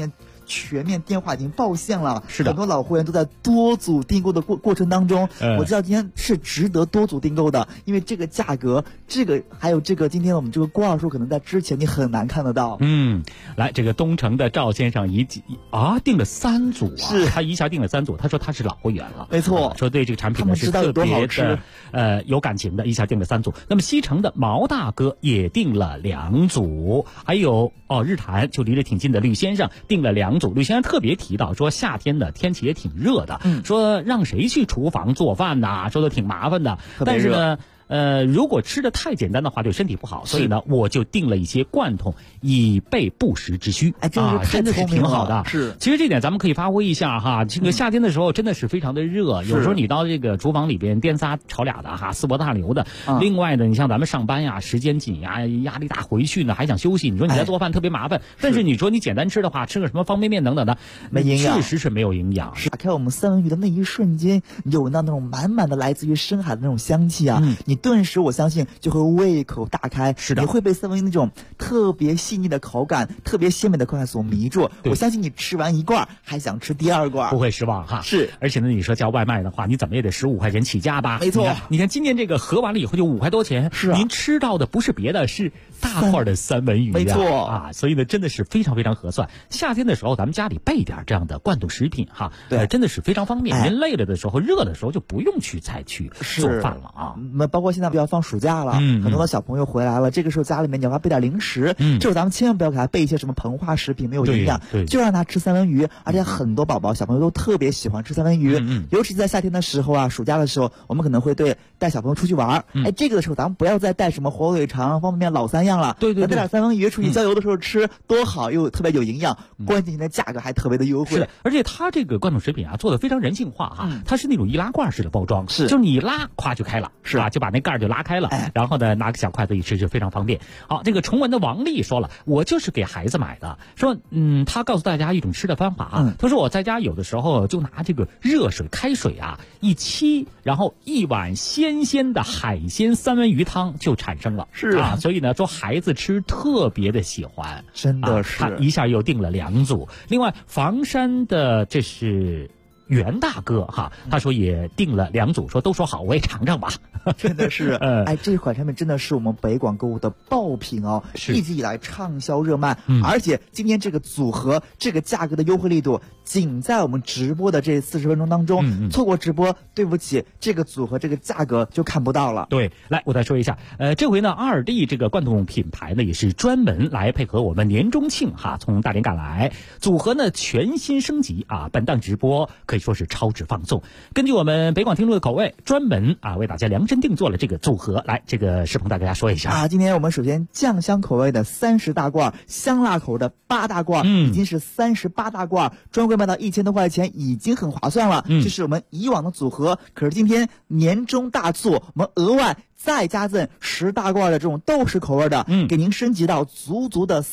全面电话已经爆线了， 是的， 很多老会员都在多组订购的过程当中，我知道今天是值得多组订购的，因为这个价格，还有今天我们这个挂号数可能在之前你很难看得到。 来，这个东城的赵先生订了3组啊， 是他一下订了3组，他说他是老会员了， 没错， 说对这个产品呢是特别的有感情的，一下订了3组。那么西城的毛大哥也订了2组，还有日坛就离得挺近的吕先生订了2组。吕先生特别提到说，夏天的天气也挺热的，说让谁去厨房做饭呐，说的挺麻烦的，但是呢。如果吃的太简单的话，对身体不好，所以呢，我就订了一些罐头，以备不时之需。真的是挺好的。 是， 其实这点咱们可以发挥一下哈。这个夏天的时候真的是非常的热，有时候你到这个厨房里边颠仨炒俩的哈，四波大流的。另外呢，你像咱们上班呀，时间紧呀，压力大，回去呢还想休息，你说你在做饭特别麻烦。但是你说你简单吃的话，吃个什么方便面等等的， 没营养， 确实是没有营养。 打开我们三文鱼的那一瞬间，你就闻到那种满满的来自于深海的那种香气啊！你顿时我相信就会胃口大开， 是的， 你会被三文鱼那种特别细腻的口感、特别鲜美的口感所迷住。我相信你吃完1罐还想吃第2罐， 不会失望哈。 是， 而且呢，你说叫外卖的话，你怎么也得15块钱起价吧？ 没错， 你看今天这个合完了以后就5块多钱， 是啊， 您吃到的不是别的，是大块的三文鱼， 没错啊，所以呢，真的是非常非常合算。夏天的时候，咱们家里备点这样的罐头食品哈， 对， 真的是非常方便。您累了的时候、热的时候就不用再去做饭了啊。 那包括现在要放暑假了，很多的小朋友回来了，这个时候家里面你要备点零食，这时候咱们千万不要给他备一些什么膨化食品，没有营养，就让他吃三文鱼。而且很多小朋友都特别喜欢吃三文鱼，尤其在夏天的时候啊，暑假的时候，我们可能会带小朋友出去玩，这个的时候咱们不要再带什么火腿肠、方便面老3样了， 对， 带点三文鱼出去郊游的时候吃，多好又特别有营养，关键现在价格还特别的优惠。 是的，而且它这个罐头食品啊做的非常人性化哈，它是那种易拉罐式的包装，就是你一拉，咵就开了，是吧？就把那盖就拉开了，然后呢拿个小筷子一吃就非常方便。好，这个崇文的王丽说了，我就是给孩子买的，说他告诉大家一种吃的方法啊，他说我在家有的时候就拿这个热水开水啊一沏，然后1碗鲜鲜的海鲜三文鱼汤就产生了， 是啊， 所以呢说孩子吃特别的喜欢， 真的是， 他一下又订了2组。另外房山的这是袁大哥哈，他说也订了2组，都说好，我也尝尝吧。 真的是，这款产品真的是我们北广购物的爆品哦，一直以来畅销热卖，而且今天这个组合这个价格的优惠力度，仅在我们直播的这40分钟当中，错过直播，对不起，这个组合这个价格就看不到了。 对，来我再说一下，这回呢2D 这个罐头品牌呢也是专门来配合我们年中庆哈，从大连赶来，组合呢全新升级啊，本档直播可以说是超值放送。根据我们北广听众的口味，专门为大家量身定做了这个组合。来，这个世鹏大家说一下今天我们首先酱香口味的30大罐，香辣口的8大罐，已经是38大罐，专柜卖到1000多块钱，已经很划算了。这是我们以往的组合，可是今天年终大促，我们额外再加赠10大罐的这种豆豉口味的，给您升级到足足的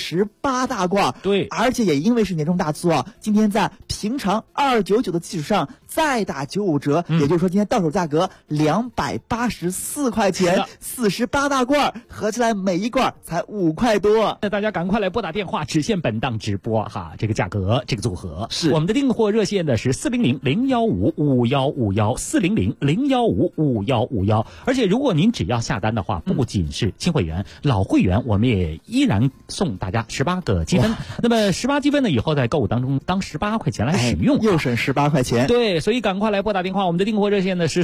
48大罐。 对， 而且也因为是年终大促啊，今天在平常299的基础上再打95折，也就是说今天到手价格284块钱，48大罐合起来每一罐才5块多。 那大家赶快来拨打电话，只限本档直播哈，这个价格这个组合是我们的订货热线呢是400-015-5151，400-015-5151。而且如果您只要下单的话，不仅是新会员，老会员我们也依然送大家18个积分。那么18积分呢，以后在购物当中当18块钱来使用， 又省18块钱。 对，所以赶快来拨打电话，我们的订货热线呢是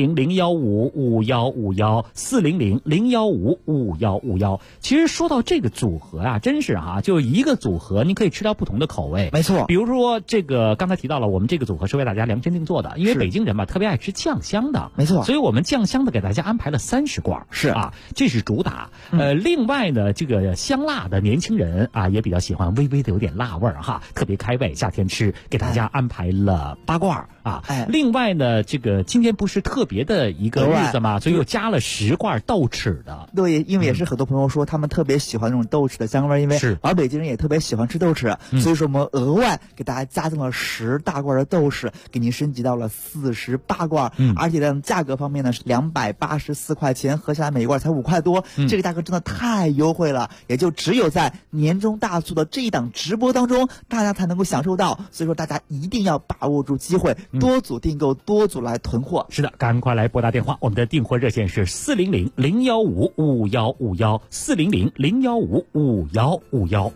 400-015-5151，400-015-5151。其实说到这个组合啊，真是就一个组合你可以吃到不同的口味。 没错， 比如说这个刚才提到了，我们这个组合是为大家量身定做的，因为北京人嘛特别爱吃酱香的， 没错， 所以我们酱香的给大家安排了30罐， 是这是主打。另外呢，这个香辣的年轻人也比较喜欢微微的有点辣味哈，特别开胃，夏天吃，给大家安排了8罐另外呢，这个今天不是特别的一个日子嘛，所以又加了10罐豆豉的。 对，因为也是很多朋友说他们特别喜欢那种豆豉的香味，因为老北京人也特别喜欢吃豆豉，所以说我们额外给大家加赠了10大罐的豆豉，给您升级到了48罐，而且在价格方面呢是284 34块钱，合下来每一罐才5块多，这个价格真的太优惠了，也就只有在年终大促的这一档直播当中，大家才能够享受到。所以说大家一定要把握住机会，多组订购，多组来囤货。 是的，赶快来拨打电话，我们的订货热线是400-015-5151，400-015-5151。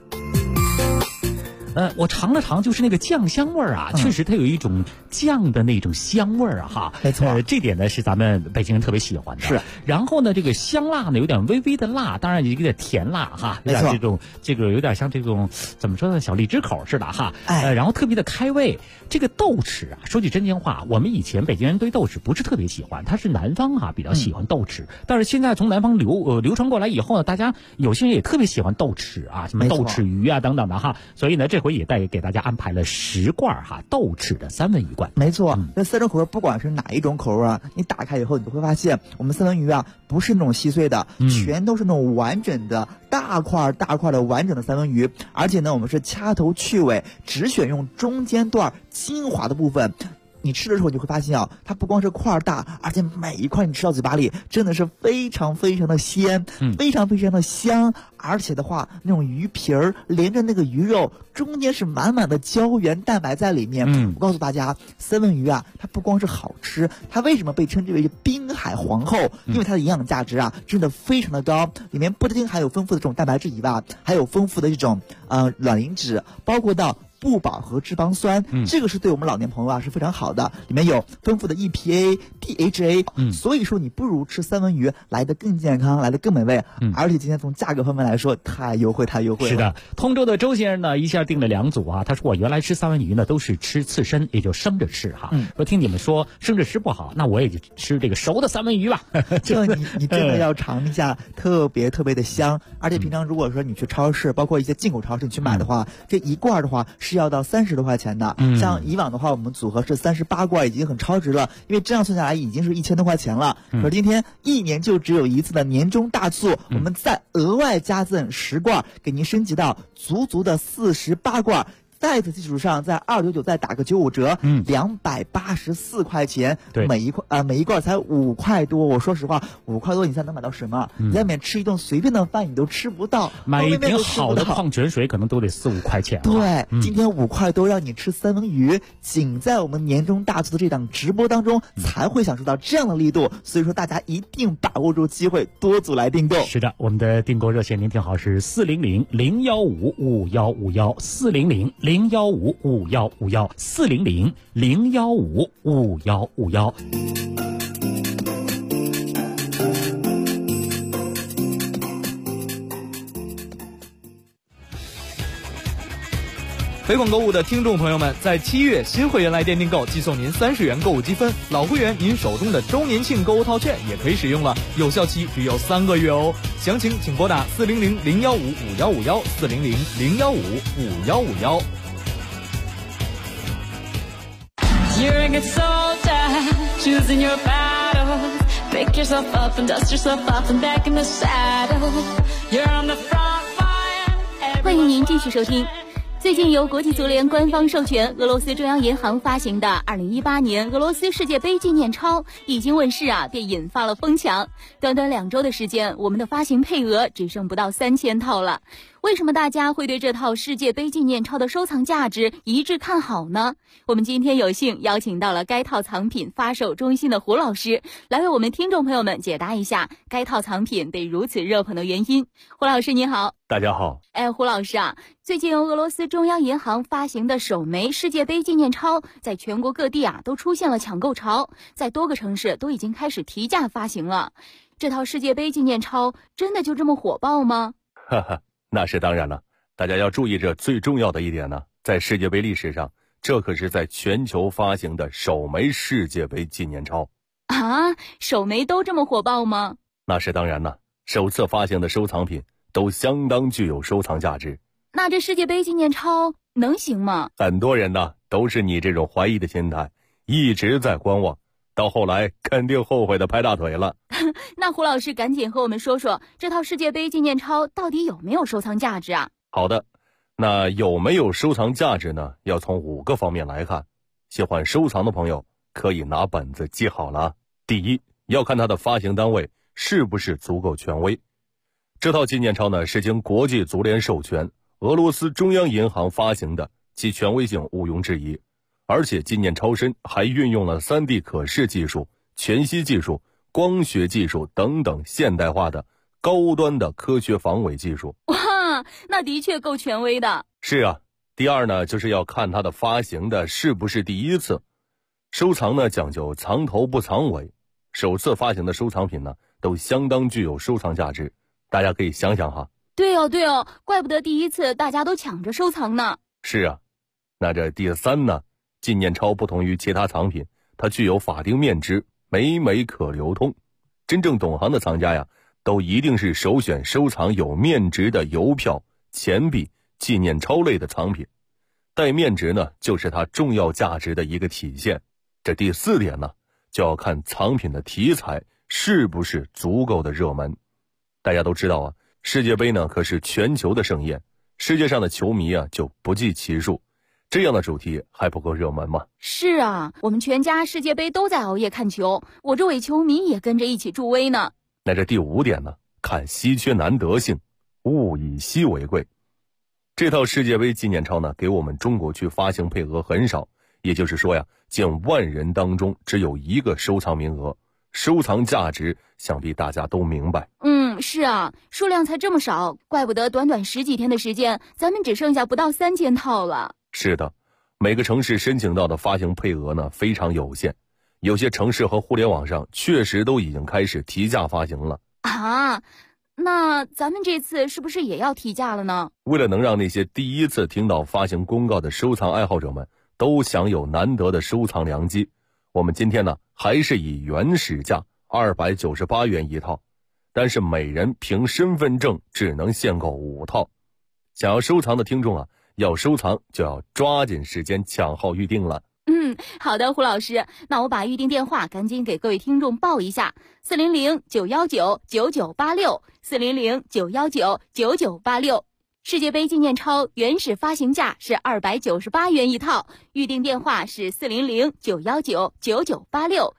我尝了尝，就是那个酱香味儿啊，确实它有一种酱的那种香味儿啊，哈， 没错， 这点呢是咱们北京人特别喜欢的。 是， 然后呢，这个香辣呢有点微微的辣，当然有点甜辣哈，有点这个有点像这种怎么说呢，小荔枝口似的哈，然后特别的开胃。这个豆豉啊，说句真心话，我们以前北京人对豆豉不是特别喜欢，它是南方啊比较喜欢豆豉，但是现在从南方流传过来以后呢，大家有些人也特别喜欢豆豉啊，什么豆豉鱼啊等等的哈，所以呢这回也给大家安排了10罐哈豆豉的三文鱼罐。 没错，这3种口味不管是哪一种口味啊，你打开以后你都会发现，我们三文鱼啊不是那种细碎的，全都是那种完整的大块的完整的三文鱼，而且呢我们是掐头去尾，只选用中间段精华的部分。你吃的时候你会发现啊，它不光是块大，而且每一块你吃到嘴巴里真的是非常非常的鲜，非常非常的香，而且的话那种鱼皮儿连着那个鱼肉，中间是满满的胶原蛋白在里面。我告诉大家，三文鱼啊，它不光是好吃，它为什么被称之为滨海皇后？因为它的营养价值啊真的非常的高，里面不仅含有丰富的这种蛋白质以外，还有丰富的这种卵磷脂，包括到不饱和脂肪酸，这个是对我们老年朋友啊是非常好的，里面有丰富的 EPA、DHA，所以说你不如吃三文鱼来得更健康，来得更美味，而且今天从价格方面来说太优惠了。 是的，通州的周先生呢一下订了2组啊，他说我原来吃三文鱼呢都是吃刺身，也就生着吃哈，说听你们说生着吃不好，那我也就吃这个熟的三文鱼吧。 这你真的要尝一下，特别特别的香，而且平常如果说你去超市，包括一些进口超市你去买的话，这一罐的话是要到30多块钱的，像以往的话我们组合是38罐已经很超值了，因为这样算下来已经是1000多块钱了。可今天一年就只有一次的年终大促，我们再额外加赠10罐，给您升级到足的48罐。在此基础上，在299再打个95折，284块钱，每一罐才5块多。我说实话，5块多你才能买到什么？你在外面吃一顿随便的饭你都吃不到， 买一瓶好的矿泉水可能都得4-5块钱。 对，今天5块多让你吃三文鱼，仅在我们年终大促的这档直播当中才会享受到这样的力度，所以说大家一定把握住机会，多组来订购。 是的，我们的订购热线您听好是400-015-5151，400-015-5151。 北广购物的听众朋友们，在7月新会员来电订购，即送您30元购物积分；老会员您手中的周年庆购物套券也可以使用了，有效期只有3个月哦。详情请拨打400-015-5151，400-015-5151。 You're a good soldier, choosing your battle. Pick yourself up and dust yourself off and back in the saddle. You're on the front line. 欢迎您继续收听。最近由国际足联官方授权，俄罗斯中央银行发行的2018年俄罗斯世界杯纪念钞一经问世啊，便引发了疯抢。短短2周的时间，我们的发行配额只剩不到3000套了。为什么大家会对这套世界杯纪念钞的收藏价值一致看好呢？我们今天有幸邀请到了该套藏品发售中心的胡老师，来为我们听众朋友们解答一下该套藏品被如此热捧的原因。胡老师您好。 大家好。 胡老师啊，最近由俄罗斯中央银行发行的首枚世界杯纪念钞在全国各地啊都出现了抢购潮，在多个城市都已经开始提价发行了。这套世界杯纪念钞真的就这么火爆吗？ 哈哈，那是当然了。大家要注意这最重要的一点呢，在世界杯历史上，这可是在全球发行的首枚世界杯纪念钞啊！首枚都这么火爆吗？ 那是当然了，首次发行的收藏品都相当具有收藏价值。 那这世界杯纪念钞能行吗？ 很多人呢都是你这种怀疑的心态，一直在观望，到后来肯定后悔的拍大腿了。 那胡老师赶紧和我们说说，这套世界杯纪念钞到底有没有收藏价值啊？ 好的，那有没有收藏价值呢？要从5个方面来看。喜欢收藏的朋友可以拿本子记好了。第一， 要看它的发行单位是不是足够权威。这套纪念钞呢，是经国际足联授权，俄罗斯中央银行发行的，其权威性毋庸置疑。而且纪念钞身还运用了 3D 可视技术、全息技术、光学技术等等现代化的高端的科学防伪技术。 哇，那的确够权威的。 是啊，第二呢，就是要看它的发行的是不是第一次。收藏呢讲究藏头不藏尾，首次发行的收藏品呢都相当具有收藏价值，大家可以想想哈。 对哦，怪不得第一次大家都抢着收藏呢。 是啊，那这第三呢，纪念钞不同于其他藏品，它具有法定面值，每可流通。真正懂行的藏家呀，都一定是首选收藏有面值的邮票、钱币、纪念钞类的藏品。带面值呢，就是它重要价值的一个体现。这第四点呢，就要看藏品的题材是不是足够的热门。大家都知道啊，世界杯呢可是全球的盛宴，世界上的球迷啊就不计其数。这样的主题还不够热门吗？ 是啊，我们全家世界杯都在熬夜看球，我这位球迷也跟着一起助威呢。 那这第五点呢，看稀缺难得性，物以稀为贵。这套世界杯纪念钞呢，给我们中国区发行配额很少，也就是说呀，近万人当中只有一个收藏名额，收藏价值想必大家都明白。 是啊，数量才这么少，怪不得短短10几天的时间，咱们只剩下不到3000套了。 是的，每个城市申请到的发行配额呢非常有限，有些城市和互联网上确实都已经开始提价发行了。 啊，那咱们这次是不是也要提价了呢？ 为了能让那些第一次听到发行公告的收藏爱好者们都享有难得的收藏良机，我们今天呢还是以原始价298元一套，但是每人凭身份证只能限购5套。想要收藏的听众啊，要收藏就要抓紧时间抢号预定了。 好的，胡老师，那我把预定电话赶紧给各位听众报一下：400-919-9986 400-919-9986。世界杯纪念钞原始发行价是298元一套，预定电话是400-919-9986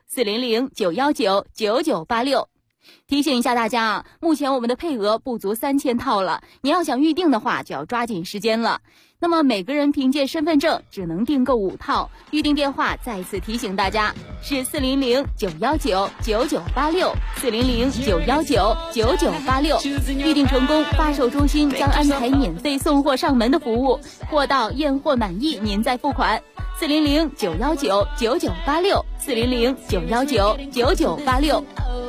400-919-9986。提醒一下大家啊，目前我们的配额不足3000套了，你要想预定的话就要抓紧时间了。那么每个人凭借身份证只能订购5套，预定电话再次提醒大家是400-919-9986 400-919-9986。预定成功，发售中心将安排免费送货上门的服务，货到验货满意您再付款。400-919-9986 400-919-9986。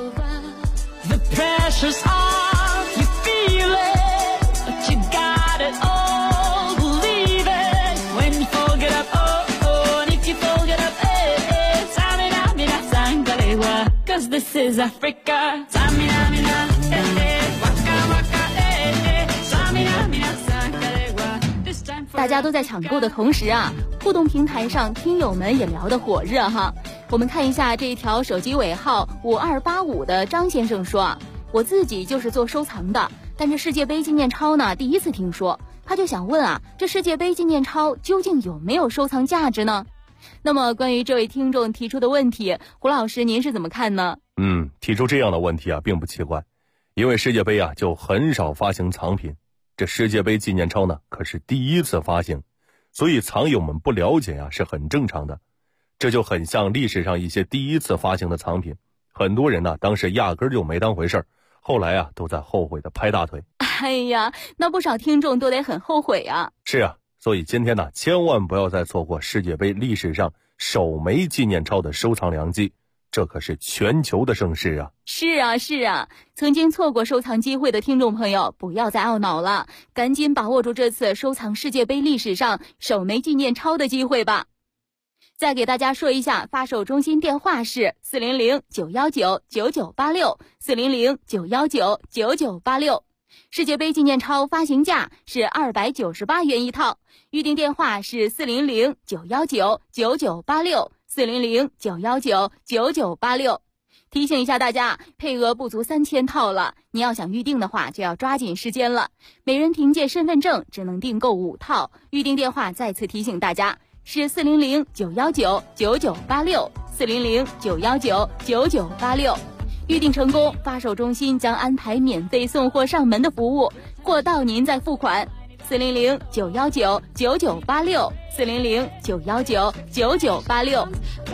The pressure's on, you feel it, but you got it all, believe it. When you fold it up, oh, and if you fold it up, Samina, mina, sangalewa, 'cause this is Africa. Samina, mina, waka, waka, Samina, mina, sangalewa. 大家都在抢购的同时啊，互动平台上听友们也聊得火热哈。我们看一下这一条手机尾号5285的张先生说，我自己就是做收藏的，但这世界杯纪念钞呢第一次听说，他就想问啊，这世界杯纪念钞究竟有没有收藏价值呢？那么关于这位听众提出的问题，胡老师您是怎么看呢？ 提出这样的问题啊并不奇怪，因为世界杯啊就很少发行藏品，这世界杯纪念钞呢可是第一次发行，所以藏友们不了解啊是很正常的。这就很像历史上一些第一次发行的藏品，很多人呢当时压根就没当回事儿，后来啊都在后悔的拍大腿。 哎呀，那不少听众都得很后悔啊。 是啊，所以今天呢千万不要再错过世界杯历史上首枚纪念钞的收藏良机，这可是全球的盛事啊。 是啊，曾经错过收藏机会的听众朋友不要再懊恼了，赶紧把握住这次收藏世界杯历史上首枚纪念钞的机会吧。再给大家说一下，发售中心电话是400-919-9986 400-919-9986。世界杯纪念钞发行价是298元一套，预定电话是400-919-9986 400-919-9986。提醒一下大家，配额不足3000套了，你要想预定的话就要抓紧时间了。每人凭借身份证只能订购5套，预定电话再次提醒大家是400-919-9986 400-919-9986。 预订成功，发售中心将安排免费送货上门的服务，货到您再付款。400-919-9986，400-919-9986。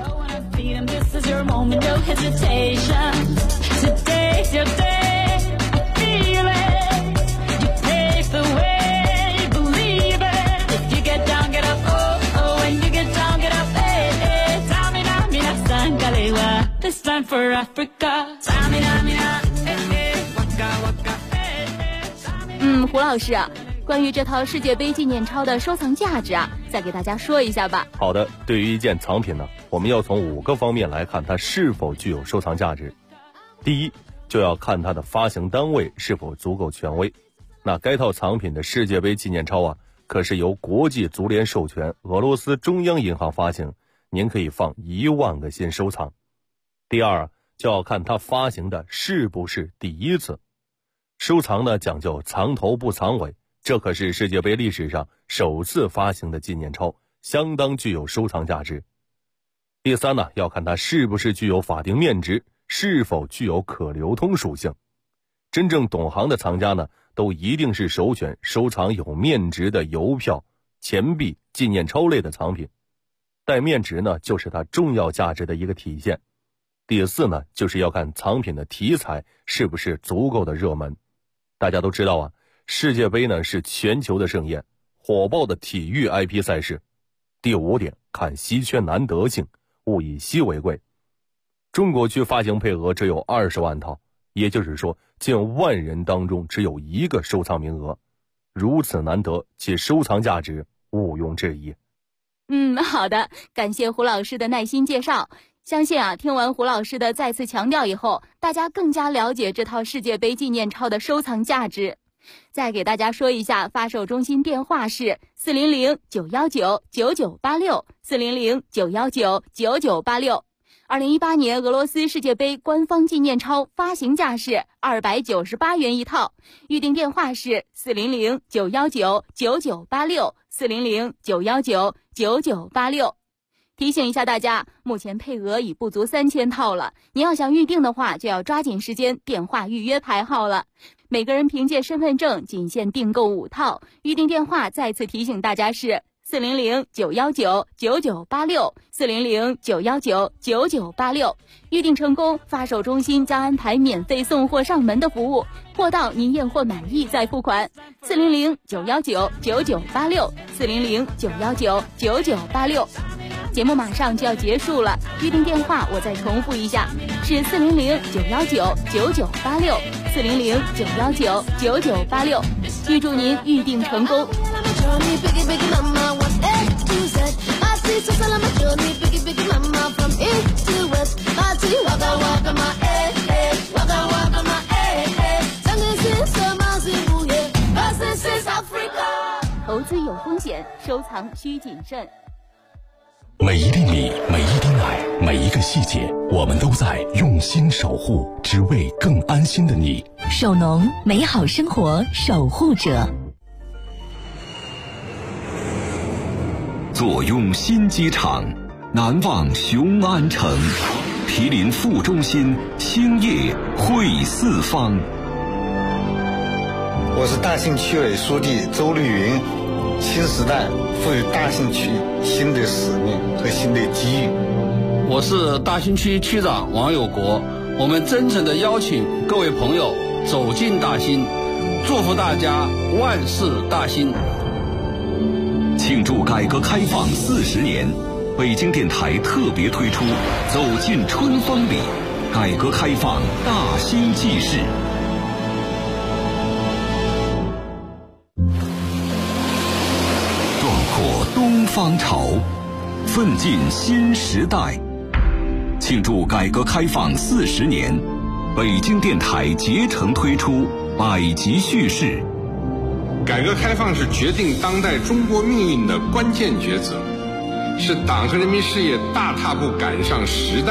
This is your moment, no hesitation. Today's your day. Feel it. You pave the way. Believe it. If you get down, get up. Oh, oh. When you get down, get up. Hey, hey. Tamina, mina, sangalewa. This time for Africa. Tamina, mina. Hey, hey. Waka, waka. Hey, hey. 胡老师啊，关于这套世界杯纪念钞的收藏价值啊，再给大家说一下吧。 好的，对于一件藏品呢，我们要从5个方面来看它是否具有收藏价值。第一，就要看它的发行单位是否足够权威。那该套藏品的世界杯纪念钞啊，可是由国际足联授权，俄罗斯中央银行发行，您可以放1万个心收藏。第二，就要看它发行的是不是第一次。收藏呢讲究藏头不藏尾，这可是世界杯历史上首次发行的纪念钞，相当具有收藏价值。第三呢，要看它是不是具有法定面值，是否具有可流通属性。真正懂行的藏家呢，都一定是首选收藏有面值的邮票、钱币、纪念钞类的藏品。带面值呢，就是它重要价值的一个体现。第四呢，就是要看藏品的题材是不是足够的热门。大家都知道啊，世界杯呢是全球的盛宴，火爆的体育 IP 赛事。第5点，看稀缺难得性，物以稀为贵。中国区发行配额只有20万套，也就是说近万人当中只有1个收藏名额，如此难得，其收藏价值毋庸置疑。 好的，感谢胡老师的耐心介绍。相信啊，听完胡老师的再次强调以后，大家更加了解这套世界杯纪念钞的收藏价值。再给大家说一下，发售中心电话是400-919-9986，400-919-9986。2018年俄罗斯世界杯官方纪念钞发行价是298元一套，预订电话是400-919-9986，400-919-9986。提醒一下大家，目前配额已不足3000套了，您要想预定的话，就要抓紧时间电话预约排号了。每个人凭借身份证仅限订购5套，预订电话再次提醒大家是400-919-9986，400-919-9986。预订成功，发售中心将安排免费送货上门的服务，货到您验货满意再付款。400-919-9986，400-919-9986。节目马上就要结束了，预订电话我再重复一下，是400-919-9986，400-919-9986。预祝您预订成功。投资有风险，收藏需谨慎。 每一粒米，每一滴奶，每一个细节，我们都在用心守护，只为更安心的你。 守农，美好生活守护者。 坐拥新机场，难忘雄安城，毗邻副中心，兴业汇四方。 我是大兴区委书记周绿云。新时代赋予大兴区新的使命和新的机遇。 我是大兴区区长王有国，我们真诚地邀请各位朋友走进大兴，祝福大家万事大兴。 庆祝改革开放40年，北京电台特别推出《走进春风里》，改革开放大兴纪事。东方潮，奋进新时代。庆祝改革开放40年，北京电台竭诚推出百集叙事。 改革开放是决定当代中国命运的关键抉择，是党和人民事业大踏步赶上时代